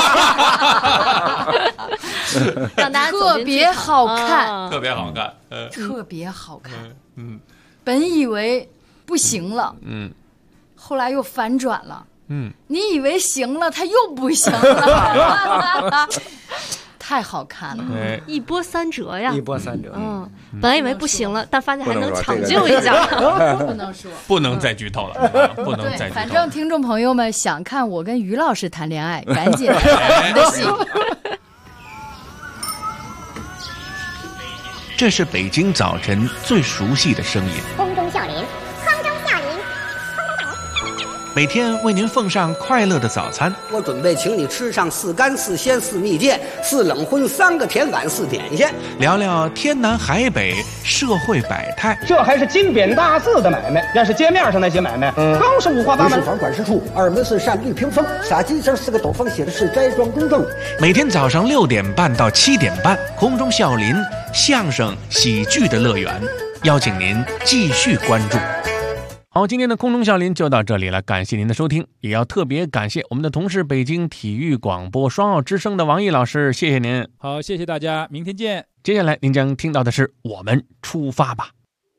让大家特别好看， 特别好看， 特别好看。本以为不行了，后来又反转了。你以为行了，他又不行了。太好看了， 一波三折呀！ 一波三折。 本来以为不行了，但发现还能抢救一下。 不能说， 不能再剧透了，不能再剧透了。 反正听众朋友们想看我跟于老师谈恋爱，赶紧来看我们的戏。 这是北京早晨最熟悉的声音。 空中笑林，空中笑林。 每天为您奉上快乐的早餐。 我准备请你吃上4干4鲜4蜜饯4冷荤3个甜碗4点心， 聊聊天南海北社会百态。 这还是金匾大字的买卖，要是街面上那些买卖，更是五花八门。 1是房管事处，2门是山地屏风，杀鸡声4个斗方写的是斋庄公正。 每天早上6点半到7点半，空中笑林相声喜剧的乐园，邀请您继续关注。 好，今天的空中笑林就到这里了，感谢您的收听，也要特别感谢我们的同事北京体育广播双奥之声的王毅老师，谢谢您。 好，谢谢大家，明天见。 接下来您将听到的是我们出发吧。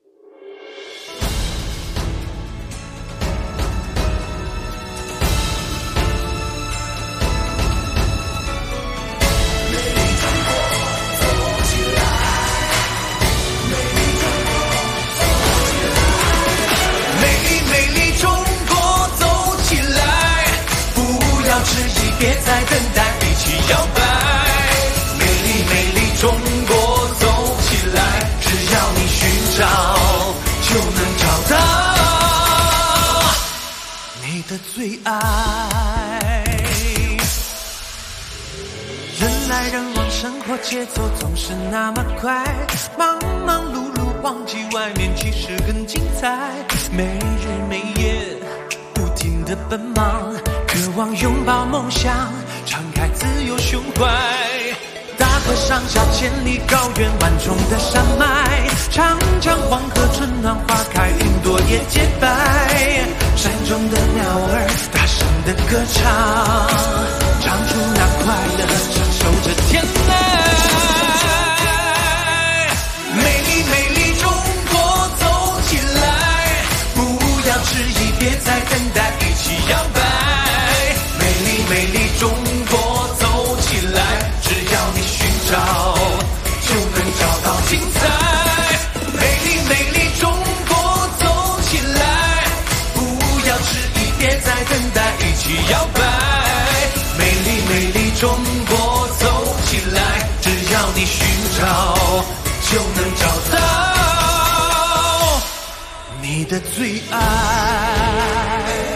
别再等待，一起摇摆。美丽美丽中国，走起来！只要你寻找，就能找到你的最爱。人来人往，生活节奏总是那么快，忙忙碌碌，忘记外面其实更精彩。没日没夜，不停地奔忙。渴望拥抱梦想，敞开自由胸怀。大河上下，千里高原，万重的山脉，长江黄河，春暖花开，云朵也洁白。山中的鸟儿大声的歌唱，唱出那快乐，享受着天籁。美丽美丽中国，走起来！不要迟疑，别再等待，一起摇摆。美丽中国，走起来！只要你寻找，就能找到精彩。美丽美丽中国，走起来！不要迟疑，别再等待，一起摇摆。美丽美丽中国，走起来！只要你寻找，就能找到你的最爱。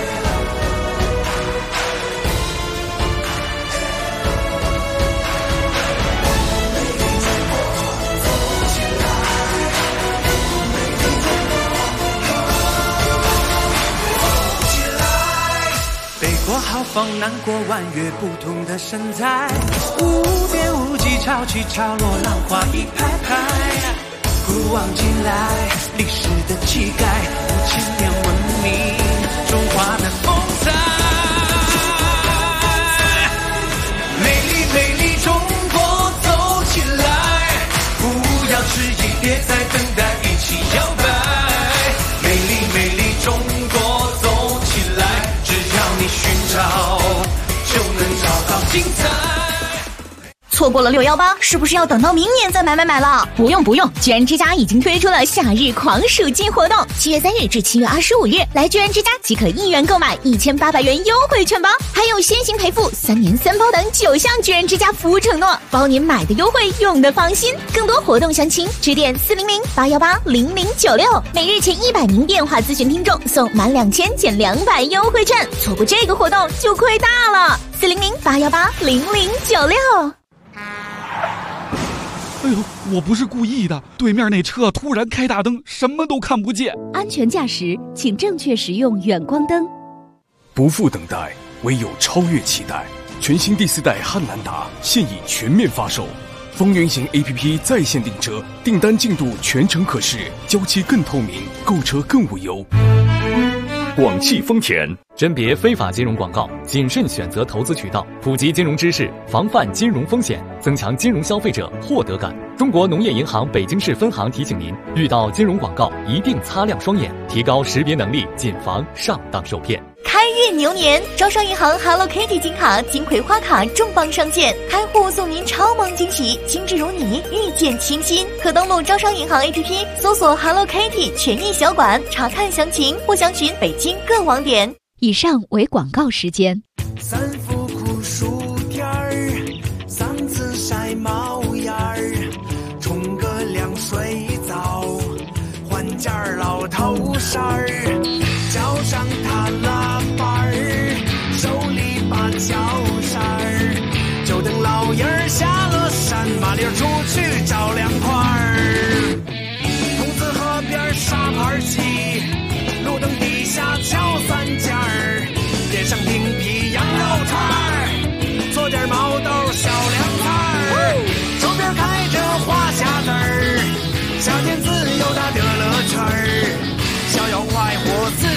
过豪放，难过弯月，不同的身材，无边无际，潮起潮落，浪花一排排。古往今来，历史的气概，5000年文明，中华的风采。美丽美丽中国，走起来！不要迟疑，别再等待，一起摇摆。美丽美丽中国，走起来！只要你寻找，就能找到精彩。 错过了618，是不是要等到明年再买了？不用，居然之家已经推出了夏日狂暑季活动，7月3日至7月25日，来居然之家即可1元购买1800元优惠券包，还有先行赔付、3年3包等9项居然之家服务承诺，包您买的优惠，用的放心。更多活动详情，致电400-818-0096，每日前100名电话咨询听众送满2000减200优惠券，错过这个活动就亏大了。400-818-0096。 哎呦，我不是故意的，对面那车突然开大灯，什么都看不见。 安全驾驶，请正确使用远光灯。 不负等待，唯有超越期待。全新第4代汉兰达现已全面发售，风云行 APP 在线订车，订单进度全程可视，交期更透明，购车更无忧。 广汽丰田甄别非法金融广告，谨慎选择投资渠道，普及金融知识，防范金融风险，增强金融消费者获得感。中国农业银行北京市分行提醒您，遇到金融广告一定擦亮双眼，提高识别能力，谨防上当受骗。 开运牛年，招商银行 Hello Kitty 金卡、金葵花卡重磅上线，开户送您超萌惊喜，精致如你，遇见清新。可登录招商银行 APP 搜索 Hello Kitty 权益小馆，查看详情或详询北京各网点。以上为广告时间。 3伏酷暑天儿，3次晒冒烟儿，冲个凉水澡，换件老头衫儿，脚上踏拉板儿，手里把脚扇儿，就等老爷儿下了山，麻溜出去找凉快儿。筒子河边沙盘戏，路灯底下敲3件儿，点上冰皮羊肉串儿，做点毛豆小凉菜儿，周边开着花匣子儿，夏天自由的乐乐圈儿，逍遥快活自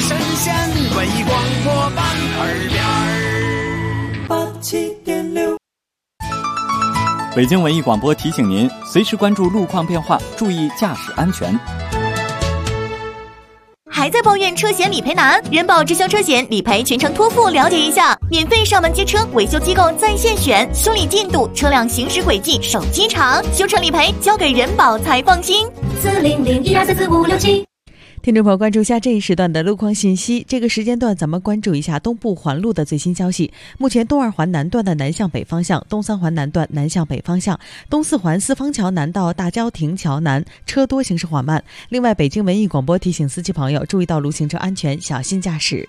文艺广播版耳边 87.6。北京文艺广播提醒您，随时关注路况变化，注意驾驶安全。 还在抱怨车险理赔难？人保直销车险理赔全程托付，了解一下，免费上门接车，维修机构在线选，修理进度、车辆行驶轨迹、手机查，修车理赔交给人保才放心。 40012344567。 听众朋友，关注一下这一时段的路况信息。这个时间段，咱们关注一下东部环路的最新消息。目前东二环南段的南向北方向、东三环南段南向北方向、东四环四方桥南到大郊亭桥南车多，行驶缓慢。另外，北京文艺广播提醒司机朋友注意道路行车安全，小心驾驶。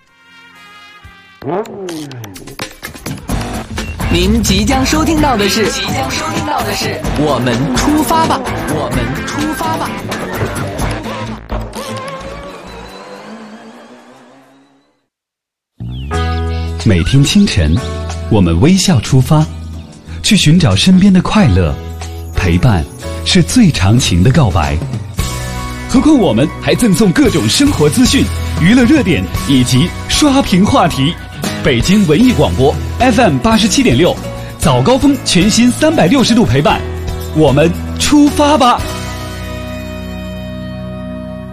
您即将收听到的是我们出发吧，我们出发吧。 每天清晨，我们微笑出发，去寻找身边的快乐。陪伴是最长情的告白。何况我们还赠送各种生活资讯、娱乐热点以及刷屏话题。北京文艺广播 FM 87.6，早高峰全新360度陪伴，我们出发吧。